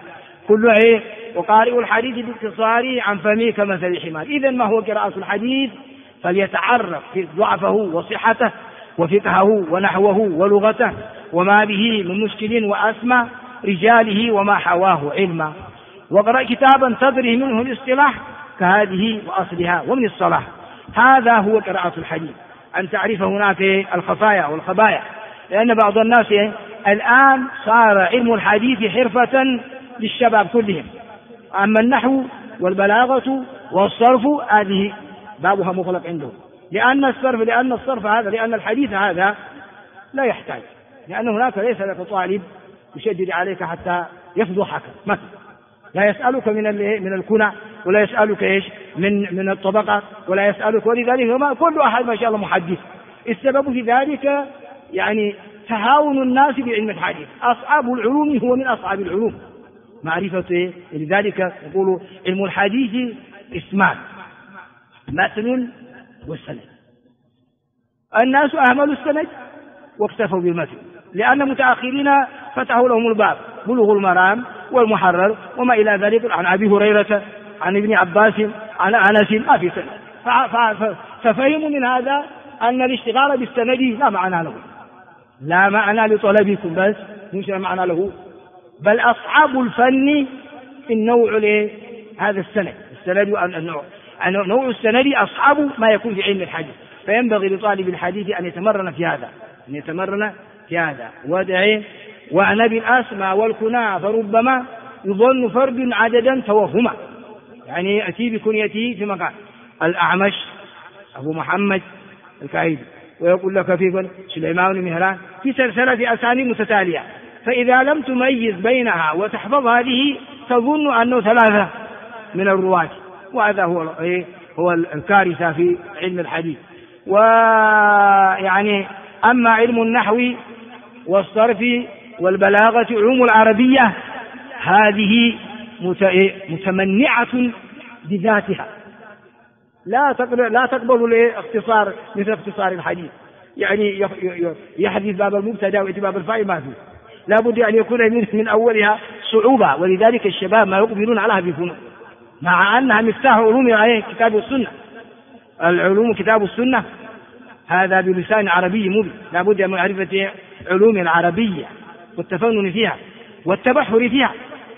وقارئ الحديث باختصار عن فهمه كمثل الحمار. إذن ما هو قراءة الحديث فليتعرف في ضعفه وصحته وفقهه ونحوه ولغته وما به من مشكل وأسمى رجاله وما حواه علما. وقرأ كتابا تدري منه الاصطلاح كهذه وأصلها ومن الصلاح. هذا هو قراءة الحديث أن تعرف هناك الخفايا والخبايا. لأن بعض الناس الآن صار علم الحديث حرفة للشباب كلهم. أما النحو والبلاغة والصرف هذه بابها مغلق عندهم لأن الحديث هذا لا يحتاج. لأن هناك ليس لك طالب يشدد عليك حتى يفضحك مثلا لا يسألك من الكنى ولا يسألك من الطبقة ولا يسألك. ولذلك كل أحد ما شاء الله محدث. السبب في ذلك يعني تهاون الناس بعلم الحديث. أصعب العلوم هو من أصعب العلوم معرفة. لذلك يقول علم الحديث اسمان متن والسند. الناس أهملوا السند واكتفوا بالمتن لأن متأخرين فتحوا لهم الباب بلوغ المرام والمحرر وما إلى ذلك عن أبي هريرة عن ابن عباس عن أنس ما في سند. ففهموا من هذا أن الاشتغال بالسند لا معنى لطلبكم بس مش معنى له بل أصحاب الفن في النوع هذا السند نوع السند أصحاب ما يكون في علم الحديث. فينبغي لطالب الحديث أن يتمرن في هذا ودعي وعن بالأسماء والكنى فربما يظن فرد عددا توهما يعني يأتي بكنيته في مكان الأعمش أبو محمد الكعيدي ويقول لك في سليمان بن مهران في سلسلة أسانيد متتالية. فإذا لم تميز بينها وتحفظ هذه تظن أنه 3 من الرواة. وهذا هو الكارثة في علم الحديث. ويعني أما علم النحو والصرف والبلاغة علوم العربية هذه متمنعة بذاتها لا تقبل الاختصار مثل اختصار الحديث. يعني يحدث باب المبتدا ويأتي باب الفاعل ما فيه. لا بد أن يكون من أولها صعوبة. ولذلك الشباب ما يقبلون عليها بفنون مع أنها مفتاح علوم كتاب السنة. العلوم كتاب السنة هذا بلسان عربي مبين. لا بد من معرفة علوم العربية والتفنن فيها والتبحر فيها.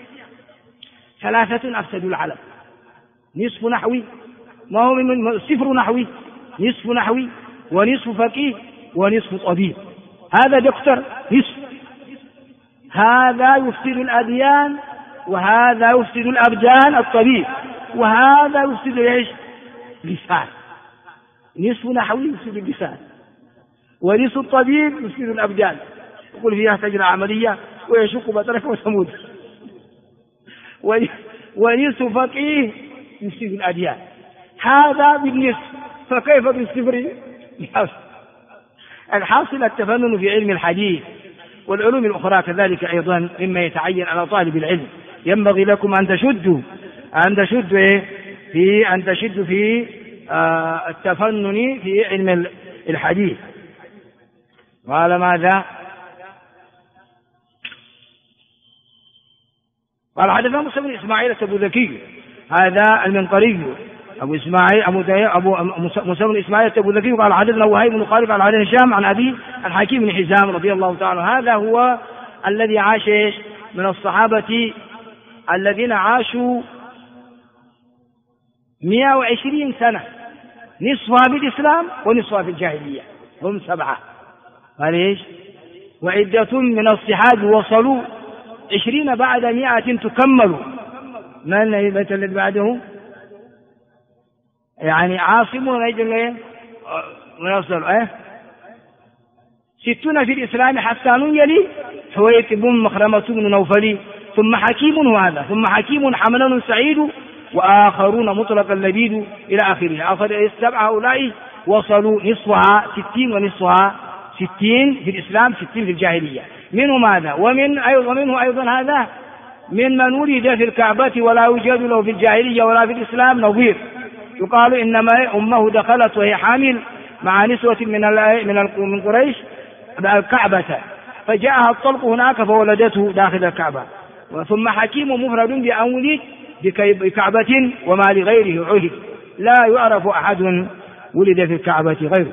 3 أفسدوا العلم: نصف نحوي، ما هو من 0 نحوي، نصف نحوي ونصف فقيه ونصف طبيب. هذا دكتور نصف، هذا يفسد الأديان وهذا يفسد الأبدان الطبيب، وهذا يفسد ايش؟ لسان. نصف نحوي يفسد اللسان ونصف الطبيب يفسد الأبدان، يقول فيها تجرى عملية ويشق بطنك وتموت. ونصف فقيه يفسد الأديان. هذا بالنصف، فكيف بالصفر؟ الحاصل التفنن في علم الحديث والعلوم الأخرى كذلك أيضا مما يتعين على طالب العلم. ينبغي لكم أن تشدوا في التفنن في علم الحديث. قال ماذا؟ قال حدثنا موسى بن إسماعيل التبوذكي، هذا المنقري أبو موسى بن إسماعيل التبوذكي. قال حدثنا وهيب بن خالد قال حدثنا هشام عن أبي عن حكيم بن حزام رضي الله تعالى. هذا هو الذي عاش من الصحابة الذين عاشوا 120 سنة، نصفها بالإسلام ونصفها في الجاهلية، هم 7. قال ايش؟ وعدة من الصحابة وصلوا 20 بعد 100 تكمل. من البيت الذي بعده؟ يعني عاصم ونجل ويصل 60 في الإسلام حسان يلي حويتب مخرمة بن نوفل ثم حكيم وهذا ثم حكيم حملان سعيد وآخرون مطلق اللبيد إلى آخره. آخر 7 هؤلاء وصلوا نصفها 60 ونصفها 60 في الإسلام 60 في الجاهلية. منه ماذا؟ ومنه أيضا هذا من ولد في الكعبة ولا يوجد له في الجاهلية ولا في الإسلام نظير. يقال إنما أمه دخلت وهي حامل مع نسوة من قريش الكعبة، فجاءها الطلق هناك فولدته داخل الكعبة. ثم حكيم مفرد بأن ولد بكعبة وما لغيره عهد، لا يعرف أحد ولد في الكعبة غيره.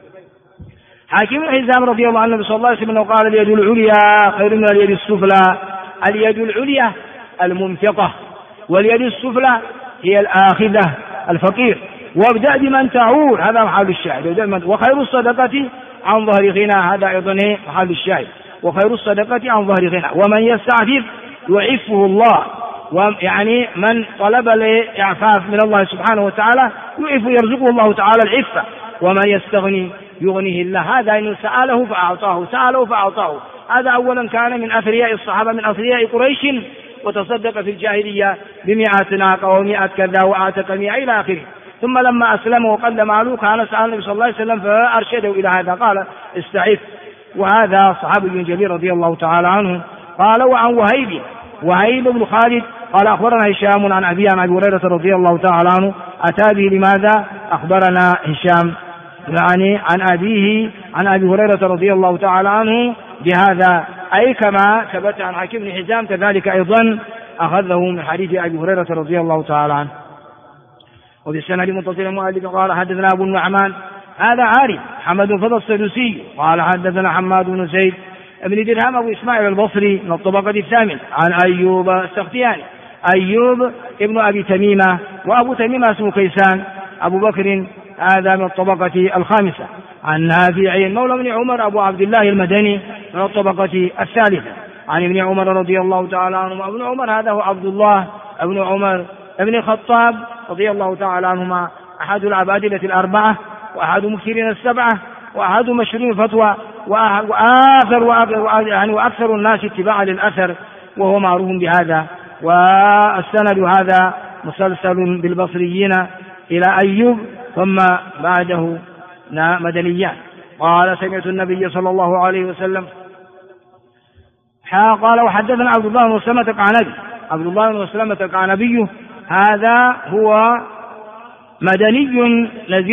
حكيم بن حزام رضي الله عنه صلى الله عليه وسلم قال: اليد العليا خير من اليد السفلى. اليد العليا المنفقة، واليد السفلى هي الآخذة الفقير. وابدأ بمن تعول، هذا محل الشاهد. وخير الصدقة عن ظهر غنى، هذا أيضا محل الشاهد. وخير الصدقة عن ظهر غنى. ومن يستعفف يعفه الله، يعني من طلب الإعفاف من الله سبحانه وتعالى يرزقه الله تعالى العفة. ومن يستغني يغنيه الله. هذا إن سأله فأعطاه. هذا أولا كان من أثرياء الصحابة، من أثرياء قريش، وتصدق في الجاهلية ب100 ناقة و100 كذا وآتك 100 إلى آخره. ثم لما أسلم وقل ماله كان سأل النبي صلى الله عليه وسلم فأرشده إلى هذا، قال: استعف. وهذا صحابي جليل رضي الله تعالى عنه. قال: وعن وهيب بن خالد قال: أخبرنا هشام عن أبي هريرة رضي الله تعالى عنه. أتى به لماذا؟ أخبرنا هشام يعني عن أبيه عن أبي هريرة رضي الله تعالى عنه بهذا، أي كما ثبت عن حكيم بن حزام كذلك أيضا أخذه من حديث أبي هريرة رضي الله تعالى عنه. وفي السند متصل المؤلف قال: حدثنا أبو النعمان، هذا عارف حمد بن فضل السدوسي قال: حدثنا حماد بن زيد ابن درهم أبو إسماعيل البصري من الطبقة 8 عن أيوب السختياني. أيوب ابن أبي تميمة، وأبو تميمة اسمه كيسان أبو بكر، هذا من الطبقة 5 عن نافع مولى ابن عمر أبو عبد الله المدني من الطبقة 3 عن ابن عمر رضي الله تعالى عنهما. ابن عمر هذا هو عبد الله ابن عمر ابن الخطاب رضي الله تعالى عنهما، أحد العبادلة 4 وأحد مكثرين 7 وأحد مشهورين الفتوى وأكثر الناس اتباعا للأثر، وهو معروف بهذا. والسند هذا مسلسل بالبصريين إلى أيوب ثم بعده مدنيان. قال: سمعت النبي صلى الله عليه وسلم قال: وحدثنا عبد الله بن مسلمة القعنبي. عبد الله بن مسلمة القعنبي هذا هو مدني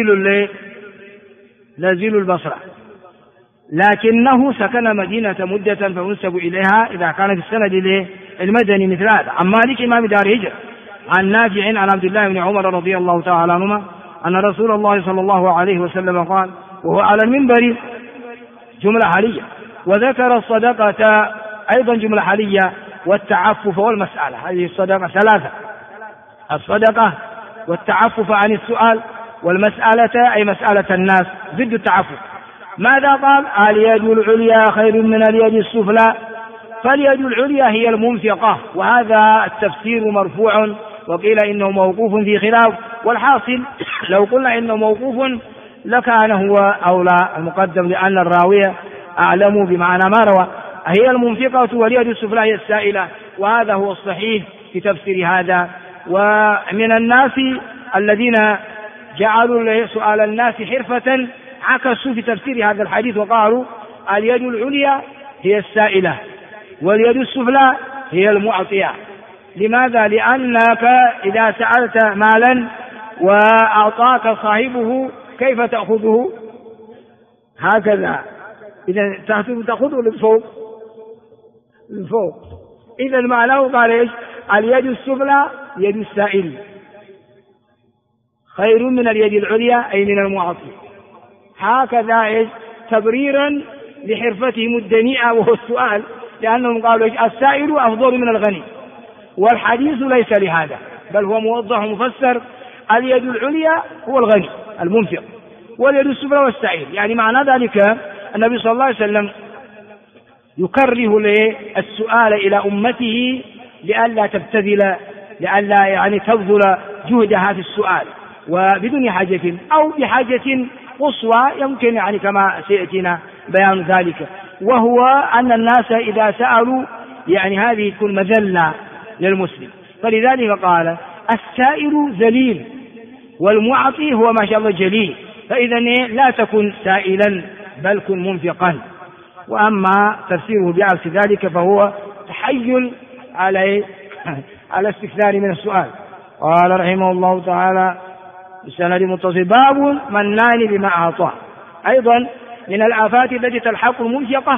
نزيل البصرة، لكنه سكن مدينة مدة فينسب إليها إذا كان في السند المدني مثل هذا. عن مالك إمام دار هجرة عن نافع عن عبد الله بن عمر رضي الله تعالى عنهما أن رسول الله صلى الله عليه وسلم قال وهو على المنبر، جملة حالية: وذكر الصدقة أيضا جملة حالية والتعفف والمسألة. هذه الصدقة ثلاثة: الصدقة والتعفف عن السؤال والمسألة أي مسألة الناس ضد التعفف. ماذا قال؟ اليد العليا خير من اليد السفلى. فاليد العليا هي المنفقة، وهذا التفسير مرفوع، وقيل إنه موقوف في خلاف، والحاصل لو قلنا إنه موقوف لكان هو أولى المقدم، لأن الراوية أعلم بمعنى ما روى. هي المنفقة واليد السفلى هي السائلة، وهذا هو الصحيح في تفسير هذا. ومن الناس الذين جعلوا سؤال الناس حرفة عكسوا في تفسير هذا الحديث وقالوا اليد العليا هي السائلة واليد السفلى هي المعطية. لماذا؟ لأنك إذا سألت مالا وأعطاك صاحبه كيف تأخذه؟ هكذا، إذا تأخذه للفوق. إذا معناه قال إيش؟ اليد السفلى يد السائل خير من اليد العليا أي من المعطي. هكذا إيش؟ تبريرا لحرفتهم الدنيئة وهو السؤال، لأنهم قالوا إيش؟ السائل أفضل من الغني. والحديث ليس لهذا، بل هو موضح ومفسر. اليد العليا هو الغني المنفق، واليد السفلى والسائل. يعني معنى ذلك النبي صلى الله عليه وسلم يكره السؤال إلى أمته لئلا تبتذل، لئلا يعني تبذل جهدها في السؤال وبدون حاجة أو بحاجة قصوى يمكن، يعني كما سيأتينا بيان ذلك، وهو أن الناس إذا سألوا يعني هذه تكون مذلة للمسلم. فلذلك قال السائل ذليل والمعطي هو ما شاء الله جليل، فإذا لا تكن سائلا بل كن منفقا. وأما تفسيره بعكس ذلك فهو تحيل على استكثار من السؤال. قال رحمه الله تعالى بسند متصل: باب منان بما أعطاه. أيضا من الآفات التي تلحق المنفقة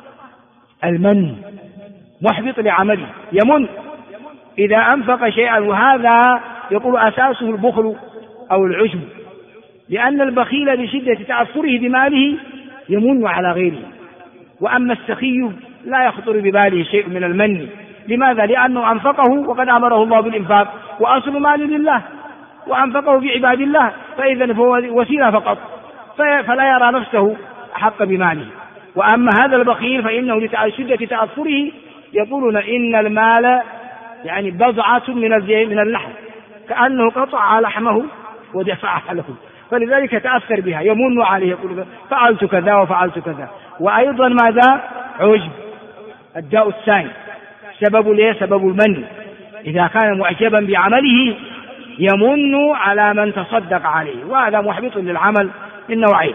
المن، محبط لعمله، يمن إذا أنفق شيئا، وهذا يقول أساسه البخل أو العجب، لأن البخيل بشدة تأثره بماله يمن على غيره. وأما السخي لا يخطر بباله شيء من المن. لماذا؟ لأنه أنفقه وقد أمره الله بالإنفاق، وأصل مال لله، وأنفقه في عباد الله، فإذا هو وسيلة فقط، فلا يرى نفسه أحق بماله. وأما هذا البخيل فإنه لشدة تأثره يقولون إن المال يعني بضعة من اللحم، كأنه قطع لحمه ودفعها له، فلذلك تأثر بها، يمن عليه، يقول فعلت كذا وفعلت كذا. وأيضا ماذا؟ عجب، الداء الثاني، سبب المن، إذا كان معجبا بعمله يمن على من تصدق عليه، وهذا محبط للعمل من نوعين.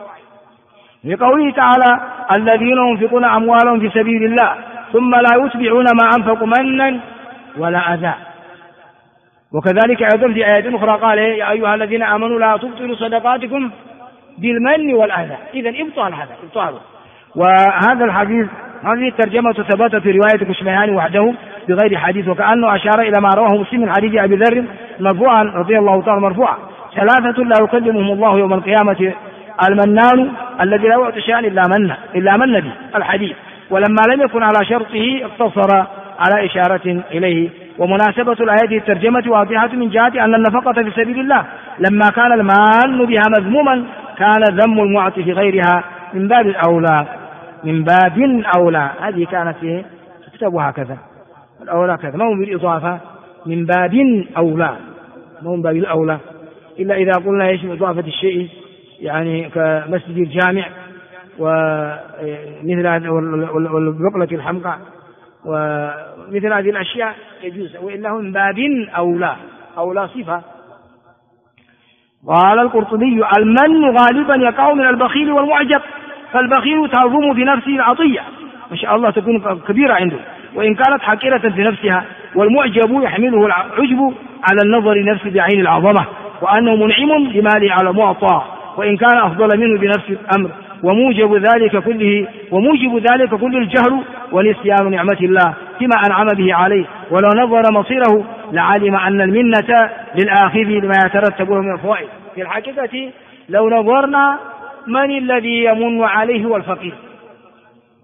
لقوله تعالى: الذين ينفقون أموالهم في سبيل الله ثم لا يتبعون ما أنفقوا منا ولا أذى. وكذلك أيضا في آيات أخرى قال: يا أيها الذين آمنوا لا تبطلوا صدقاتكم بالمن والأذى. إذن إبطال، هذا إبطال. وهذا الحديث، هذه الترجمة ثبتت في رواية كشميهاني وحده بغير حديث، وكأنه أشار إلى ما رواه مسلم من حديث أبي ذر مرفوعا رضي الله تعالى مرفوعا: ثلاثة لا يكلمهم الله يوم القيامة: المنان الذي لا يعطي شيئا إلا من به. الحديث. ولما لم يكن على شرطه اقتصر على إشارة إليه. ومناسبة الآية الترجمة واضحة من جهة أن النفقة في سبيل الله لما كان المال بها مذموما كان ذم المعطي في غيرها من باب أولى. هذه كانت تكتب هكذا، الأولى كذا، ما هو بالإضافة، من باب أولى، ما هو من باب الأولى، إلا إذا قلنا إيش إضافة الشيء يعني كمسجد الجامع ومثل والبقلة الحمقى ومثل هذه الأشياء يجوز، وإلا من باب أولى صفة. قال القرطبي: المن غالبا يقع من البخيل والمعجب، فالبخيل تعظم في نفسه العطية ما شاء الله تكون كبيرة عنده وإن كانت حقيرة في نفسها، والمعجب يحمله العجب على النظر لنفسه بعين العظمة وأنه منعم بماله على معطى وإن كان أفضل منه بنفس الأمر، وموجب ذلك كل الجهل ونسيان نعمة الله فيما أنعم به عليه. ولو نظر مصيره لعلم أن المنة للآخذ لما يترتب له من الفوائد. في الحقيقة لو نظرنا من الذي يمن عليه والفقير،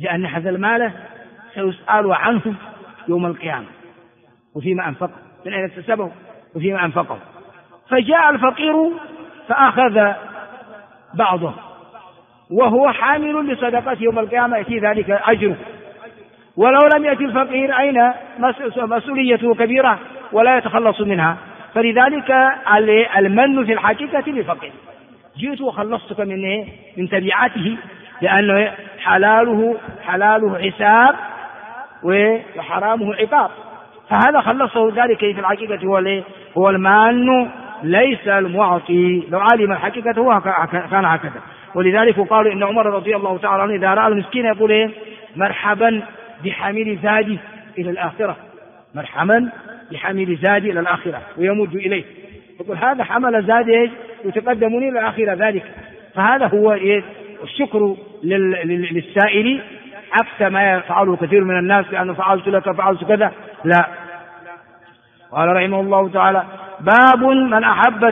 لأن هذا المال سيسأل عنه يوم القيامة، وفيما أنفقه، من أين اكتسبه وفيما أنفقه. فجاء الفقير فأخذ بعضه وهو حامل لصدقته يوم القيامة يأتي ذلك أجره. ولو لم يأتي الفقير أين مسؤوليته كبيرة ولا يتخلص منها. فلذلك المن في الحقيقة للفقير. جئت وخلصتك من تبعاته، لأنه حلاله حساب وحرامه عقاب، فهذا خلصه. ذلك في الحقيقة هو المان ليس المعطي. لو علم الحقيقة هو كان هكذا. ولذلك قالوا إن عمر رضي الله تعالى عنه إذا رأى المسكين يقول مرحبا بحامل زادي إلى الآخرة، مرحبا بحامل زادي إلى الآخرة، ويمد إليه يقول هذا حمل زادي يتقدمني إلى الآخرة ذلك. فهذا هو الشكر للسائل، عكس ما يفعله كثير من الناس لأنه فعلت لك فعلت كذا، لا. قال رحمه الله تعالى باب من أحب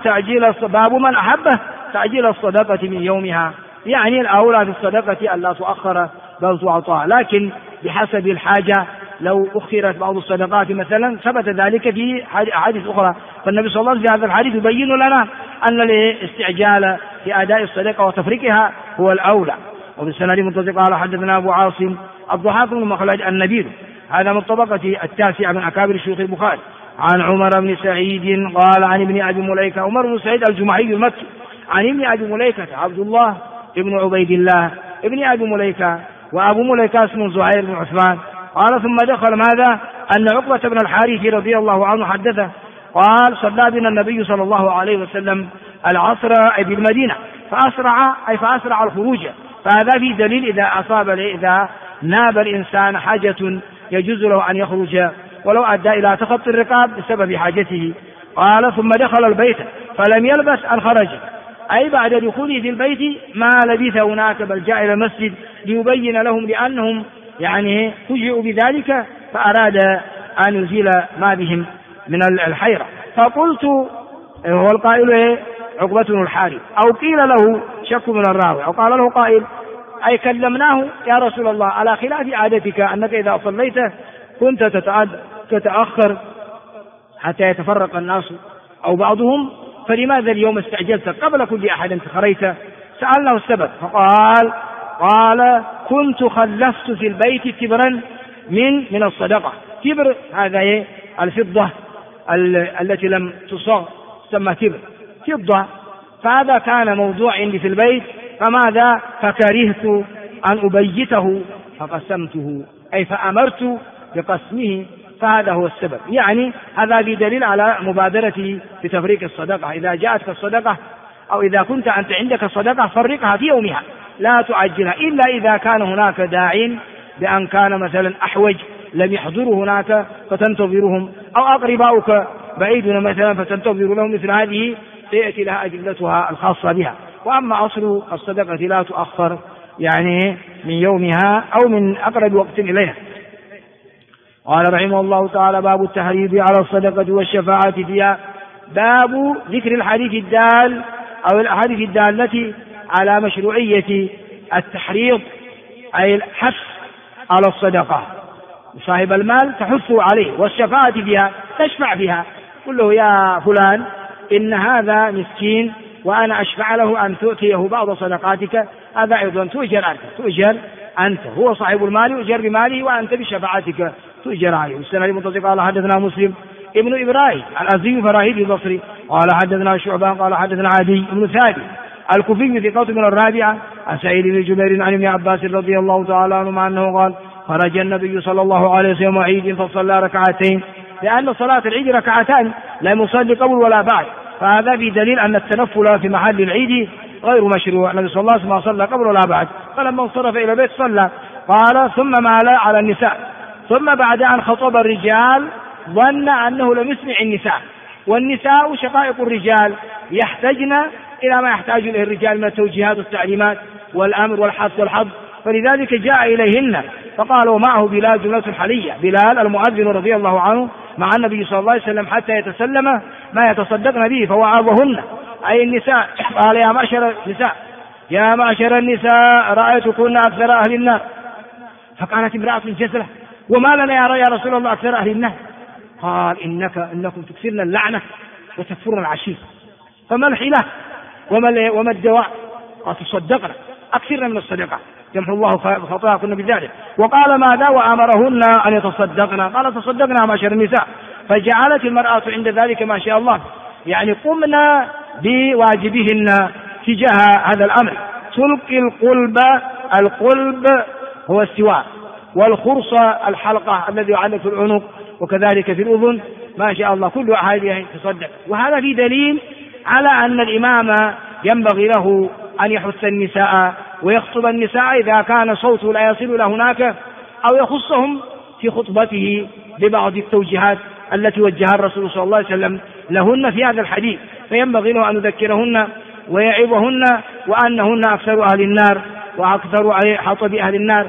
تعجيل الصدقة من يومها، يعني الأولى في الصدقة ألا تؤخر بل تعطى، لكن بحسب الحاجة. لو أخرت بعض الصدقات مثلا ثبت ذلك في أحاديث أخرى، فالنبي صلى الله عليه وسلم في هذا الحديث يبين لنا أن الاستعجال في أداء الصدقة وتفريقها هو الأولى. وفي السند متصل قال حدثنا أبو عاصم الضحاك بن مخلد النبيل، هذا من طبقة التاسعة من أكابر شيوخ البخاري، عن عمر بن سعيد قال عن ابن أبي مليكة، عمر بن سعيد الجمحي المكي، عن ابن أبي مليكة عبد الله ابن عبيد الله ابن أبي مليكة، وأبو مليكة اسمه زهير بن عثمان. قال ثم دخل ماذا؟ أن عقبة بن الحارث رضي الله عنه حدثه قال صلى بنا النبي صلى الله عليه وسلم العصر بالمدينة فأسرع الخروج. فهذا في دليل إذا ناب الإنسان حاجة يجوز له أن يخرج ولو أدى إلى تخطي الرقاب بسبب حاجته. قال ثم دخل البيت فلم يلبس أن خرج، أي بعد دخوله في البيت ما لبث هناك بل جاء إلى المسجد ليبين لهم، لأنهم فجئوا بذلك فأراد أن يزيل ما بهم من الحيرة. فقلت هو القائل عقبة بن الحارث، أو قيل له شك من الراوي، أو قال له قائل أي كلمناه يا رسول الله على خلاف عادتك أنك إذا صليت كنت تتأخر حتى يتفرق الناس أو بعضهم، فلماذا اليوم استعجلت قبل كل أحد خريت؟ سألناه السبب قال كنت خلفت في البيت تبرا من الصدقة. تبر هذا الفضة التي لم تصاغ تسمى تبر فضة، فهذا كان موضوع عندي في البيت، فماذا فكرهت أن أبيته فقسمته، أي فأمرت بقسمه، فهذا هو السبب. يعني هذا بدليل على مبادرة بتفريق الصدقة. إذا جاءتك الصدقة أو إذا كنت أنت عندك الصدقة فرقها في يومها لا تعجلها، إلا إذا كان هناك داع بأن كان مثلا أحوج لم يحضروا هناك فتنتظرهم، أو أقرباؤك بعيدون مثلا فتنتظر لهم، مثل هذه سيأتي لها أجلتها الخاصة بها. وأما أصل الصدقة لا تؤخر من يومها أو من أقرب وقت إليها. قال رحمه الله تعالى باب التحريض على الصدقة والشفاعة فيها، باب ذكر الحديث الدال أو الأحاديث الدالة على مشروعية التحريض، أي الحث على الصدقة. صاحب المال تحث عليه، والشفاعة فيها تشفع فيها، قل له يا فلان إن هذا مسكين وأنا أشفع له أن تؤتيه بعض صدقاتك، هذا أيضا تؤجر أنت، هو صاحب المال يؤجر بماله وأنت بشفاعتك تؤجر عليه. السنة المنتصف قال حدثنا مسلم ابن إبراهيم الأزدي فراهيدي البصري قال حدثنا شعبان قال حدثنا عدي بن ثابت الكوفي في قوة من الرابعة عن سعيد بن جبير عن ابن عباس رضي الله تعالى عنهما أنه قال خرج النبي صلى الله عليه وسلم عيد فصلى ركعتين، لأن صلاة العيد ركعتان لا يصلي قبل ولا بعد، فهذا بدليل أن التنفل في محل العيد غير مشروع. النبي صلى الله عليه وسلم صلى قبل ولا بعد، فلما انصرف إلى البيت صلى. قال ثم مال على النساء، ثم بعد أن خطب الرجال ظن أنه لم يسمع النساء، والنساء شقائق الرجال يحتاجن إلى ما يحتاج إليه الرجال من التوجيهات والتعليمات والأمر والحث والحظ، فلذلك جاء إليهن فقال ومعه بلال جملة الحلية، بلال المؤذن رضي الله عنه مع النبي صلى الله عليه وسلم حتى يتسلم ما يتصدقن به، فوعظهن أي النساء. قال يا معشر النساء رأيتكن أكثر أهل النار، فقالت امرأة جزلة: وما لنا يا رسول الله أكثر أهل النار؟ قال: إنكم تكثرن اللعنة وتكفرن العشير، فما الحيلة وما الدواء؟ قال: تصدقنا، أكثرنا من الصدقة يمحو الله خطاياكن بذلك. وقال: ماذا؟ وأمرهن أن يتصدقن. قال: تصدقنا معشر النساء. فجعلت المرأة عند ذلك ما شاء الله يعني قمنا بواجبهن تجاه هذا الأمر. تلقي القلب هو السواك، والخرصة الحلقة الذي يعلق في العنق، وكذلك في الأذن، ما شاء الله كل هذه تصدق. وهذا في دليل على أن الإمام ينبغي له أن يحث النساء ويخطب النساء إذا كان صوته لا يصل إلى هناك، أو يخصهم في خطبته ببعض التوجيهات التي وجهها الرسول صلى الله عليه وسلم لهن في هذا الحديث، فينبغي له أن يذكرهن ويعظهن وأنهن أكثر أهل النار وأكثر حطب أهل النار،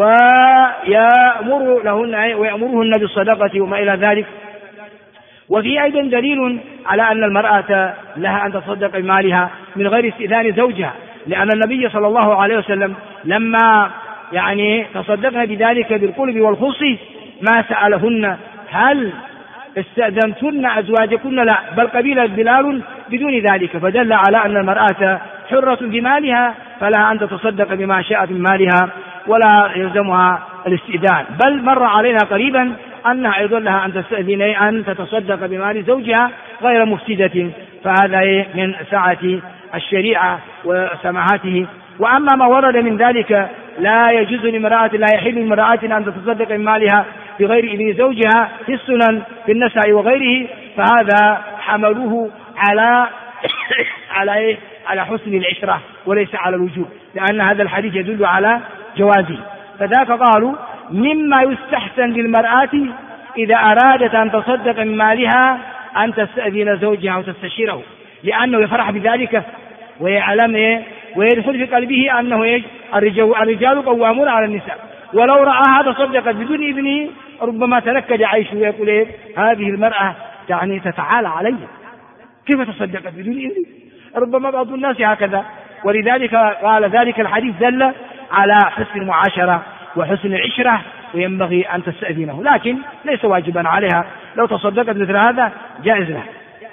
ويأمرهن بالصدقة وما إلى ذلك. وفي أيضا دليل على أن المرأة لها أن تصدق بمالها من غير استئذان زوجها، لأن النبي صلى الله عليه وسلم لما تصدقن بذلك بالقلب والخص ما سألهن: هل استأذنتن أزواجكن؟ لا، بل قبيل بلال بدون ذلك. فدل على أن المرأة حرة بمالها، فلها أن تتصدق بما شاءت من مالها ولا يلزمها الاستئذان. بل مر علينا قريبا أنها أيضا لها أن تستأذن أن تتصدق بمال زوجها غير مفسدة، فهذا من سعة الشريعة وسماحته. وأما ما ورد من ذلك لا يجوز لامرأة، لا يحل لامرأة أن تتصدق بمالها بغير إذن زوجها في السنن في النساء وغيره، فهذا حملوه على حسن العشرة وليس على الوجوب، لأن هذا الحديث يدل على جوازه. فذاك قالوا: مما يستحسن للمرأة إذا أرادت أن تصدق من مالها أن تستأذن زوجها وتستشيره، لأنه يفرح بذلك ويعلم ويدخل في قلبه أنه الرجال قوامون على النساء، ولو رآها تصدقت بدون إذنه ربما تنكد عيشه ويقول: هذه المرأة تتعالى علي، كيف تصدقت بدون إذنه؟ ربما بعض الناس هكذا. ولذلك قال ذلك الحديث دل على حسن المعاشرة وحسن العشرة، وينبغي أن تستأذنه، لكن ليس واجبا عليها. لو تصدقت مثل هذا جائز لها.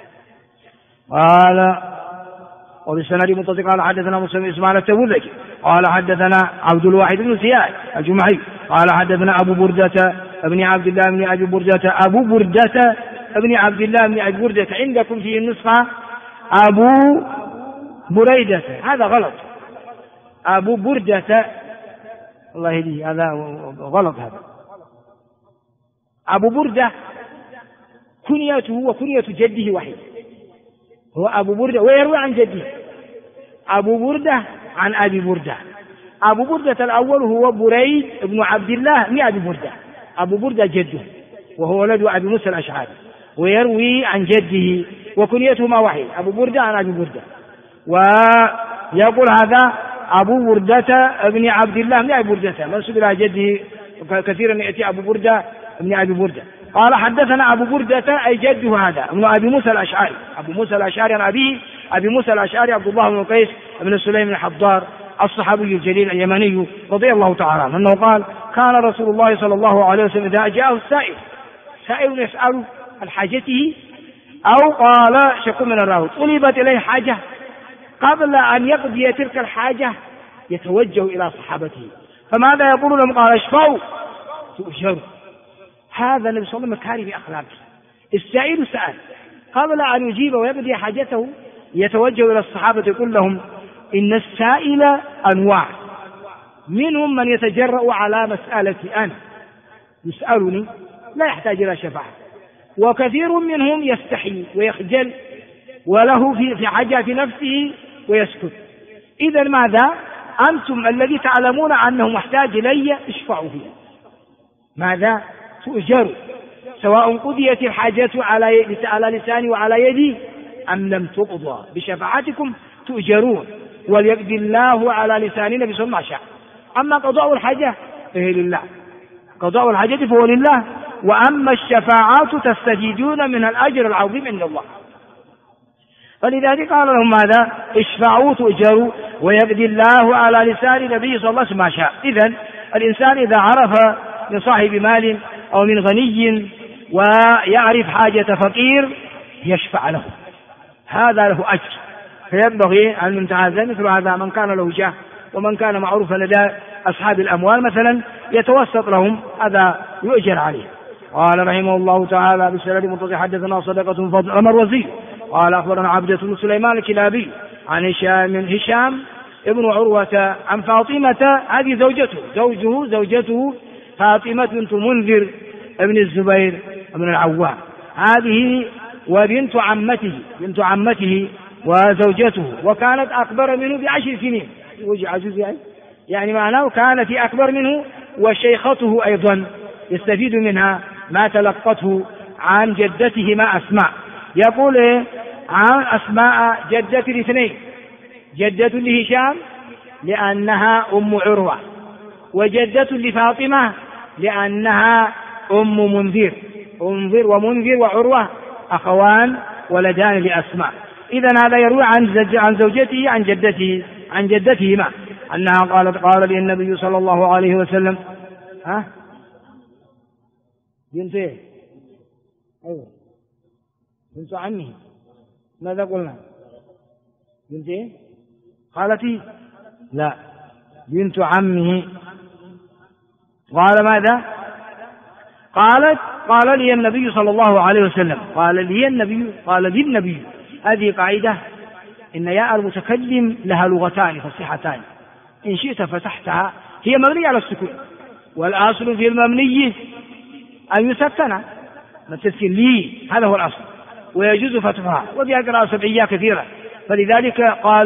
قال: وبالسند متصل قال: حدثنا مسلم إسماعيل التبوذكي قال: حدثنا عبد الواحد بن زياد الجمحي قال: حدثنا أبو بردة ابن عبد الله بن أبي بردة. أبو بردة ابن عبد الله بن أبي بردة عندكم في النسخة أبو بريدة، هذا غلط. أبو بردة، الله يهديه، هذا غلط. هذا أبو بردة كنيته وكنية جده واحد، هو أبو بردة ويروي عن جده. أبو بردة عن أبي بردة. أبو بردة الأول هو بريد بن عبد الله بن أبي بردة. أبو بردة جده وهو ولد أبي موسى الأشعري، ويروي عن جده وكنيتهما واحد، أبو بردة عن أبي بردة. ويقول هذا أبو بردة ابن عبد الله بن أبي بردة منسوب إلى جده، كثيرا يأتي أبو بردة ابن أبي بردة. قال: حدثنا أبو بردة أي جده هذا ابن أبي موسى الأشعري. أبو موسى الأشعري عن أبي موسى الأشعري عبد الله بن قيس بن سليم بن حضار الصحابي الجليل اليمني رضي الله تعالى عنه، أنه قال: كان رسول الله صلى الله عليه وسلم إذا جاءه سائل يسأل عن حاجته، أو قال شك من الراوي طلبت إليه حاجة، قبل أن يقضي تلك الحاجة يتوجه إلى صحابته، فماذا يقول لهم؟ قال: اشفعوا تؤجروا. هذا النبي صلى الله عليه وسلم كان بأخلاقه. السائل سأل، قبل أن يجيب ويقضي حاجته يتوجه إلى الصحابة يقول لهم: إن السائل أنواع، منهم من يتجرأ على مسألتي أنا يسألني لا يحتاج إلى شفاعة، وكثير منهم يستحي ويخجل وله في حاجة في نفسه ويسكت. إذا ماذا؟ أنتم الذي تعلمون أنه محتاج إلي اشفعوا فيه. ماذا؟ تؤجروا، سواء قضيت الحاجة على لساني وعلى يدي أم لم تقضى، بشفاعتكم تؤجرون، وليقضي الله على لساننا بصنع ما شاء. أما قضاء الحاجة فهي لله، قضاء الحاجة فهو لله، وأما الشفاعات تستجدون من الأجر العظيم عند الله. فلذلك قال لهم ماذا؟ اشفعوا تؤجروا، ويقضي الله على لسان نبي صلى الله عليه وسلم ما شاء. إذن الإنسان إذا عرف من صاحب مال أو من غني ويعرف حاجة فقير يشفع له، هذا له أجر. فينبغي أن نتعاذى مثل هذا من كان له جاه ومن كان معروفا لدى أصحاب الأموال مثلا يتوسط لهم، هذا يؤجر عليه. قال رحمه الله تعالى بسند متصل حدثنا صدقة فضل المروزي قال أخبرنا عبدة بن سليمان الكلابي عن هشام ابن عروة عن فاطمة، هذه زوجته فاطمة بنت منذر ابن الزبير ابن العوام، هذه وبنت عمته وزوجته، وكانت أكبر منه ب10 سنين، يعني معناه كانت أكبر منه، وشيخته أيضا يستفيد منها ما تلقته عن جدته ما أسماء. يقول عن أسماء جدة الاثنين، جدة لهشام لأنها أم عروة، وجدة لفاطمة لأنها أم منذر. ومنذر وعروة أخوان ولدان لأسماء. إذن هذا يروي عن زوجته عن جدتهما أنها قالت قال لي النبي صلى الله عليه وسلم بنت ايه؟ ايوه بنت عمه. ماذا قلنا؟ بنت ايه؟ خالتي؟ لا، بنت عمه. قال ماذا؟ قال لي النبي صلى الله عليه وسلم، قال لي النبي. هذه قاعدة إن ياء المتكلم لها لغتان فصيحتان، إن شئت فتحتها، هي مبنية على السكون، والأصل في المبني أن يسكن، تسكن لي، هذا هو الأصل، ويجوز فتحها، وفيها قراءة سبعية كثيرة. فلذلك قال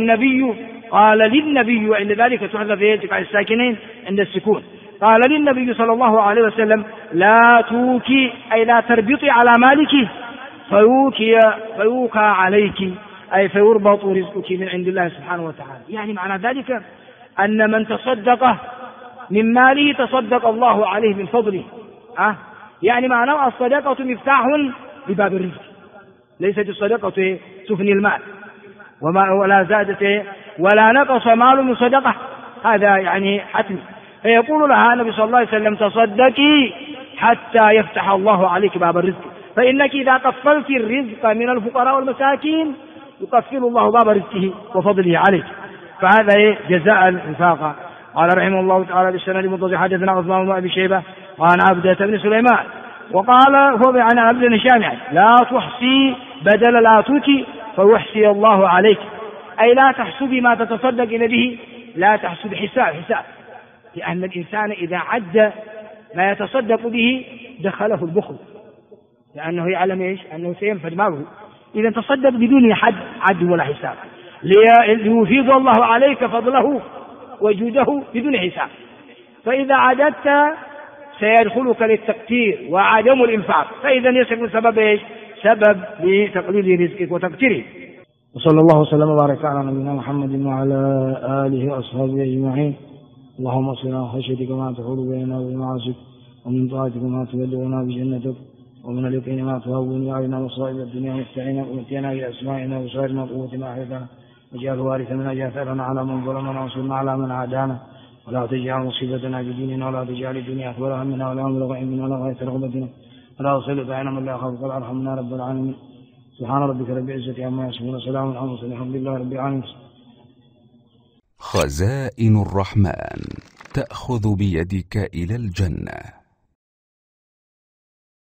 للنبي، وعند ذلك تحذف يتقع الساكنين عند السكون. قال للنبي صلى الله عليه وسلم لا توكي، أي لا تربطي على مالك فيوكى عليك، أي فيربط رزقك من عند الله سبحانه وتعالى. يعني معنى ذلك أن من تصدق من ماله تصدق الله عليه من فضله. يعني معناه الصدقة مفتاح لباب الرزق، ليست الصدقة تفني المال، ولا زادت ولا نقص مال من صدقة، هذا يعني حتم. فيقول لها النبي صلى الله عليه وسلم تصدقي حتى يفتح الله عليك باب الرزق، فإنك إذا قفلت الرزق من الفقراء والمساكين يقفل الله باب رزقه وفضله عليك، فهذا جزاء الانفاق. قال رحمه الله تعالى بالسند المتصل حدثنا عثمان بن أبي شيبة وعن عبدة بن سليمان، وقال هو عن عبد هشام لا تحصي بدل لا توكي فيحصي الله عليك، أي لا تحسبي ما تتصدق إلى به، لا تحسب حساب، لأن الإنسان إذا عد ما يتصدق به دخله البخل، لأنه يعلم إيش؟ أنه سينفد ماله. إذا تصدق بدون عد ولا حساب، ليفيض الله عليك فضله وجوده بدون حساب. فإذا عددت سيدخلك للتقتير وعدم الإنفاق، فإذا يصير سبب إيش؟ سبب لتقليل رزقك وتقتيره. وصلى الله وسلم وبارك على نبينا محمد وعلى آله وأصحابه أجمعين. اللهم اصلنا خشيتك ما تحول بيننا وبين معاصيك، ومن طاعتك ما تبلغنا بجنتك، ومن اليقين ما تهون علينا مصائب الدنيا ومتعنا بأسمائنا وبصائرنا وقوتنا أحيتنا، واجعل وارث منا جاثرنا على من ظلمنا وانصرنا على من عادانا، ولا تجعل مصيبتنا بديننا، ولا تجعل الدنيا أكبر همنا ولا مبلغ علمنا ولا غاية رغبتنا، ولا تسلط علينا من لا يخافك ولا يرحمنا رب العالمين. سبحان ربك رب العزة عما يصفون، سلام على المرسلين، الحمد لله رب العالمين. خزائن الرحمن تأخذ بيدك إلى الجنة.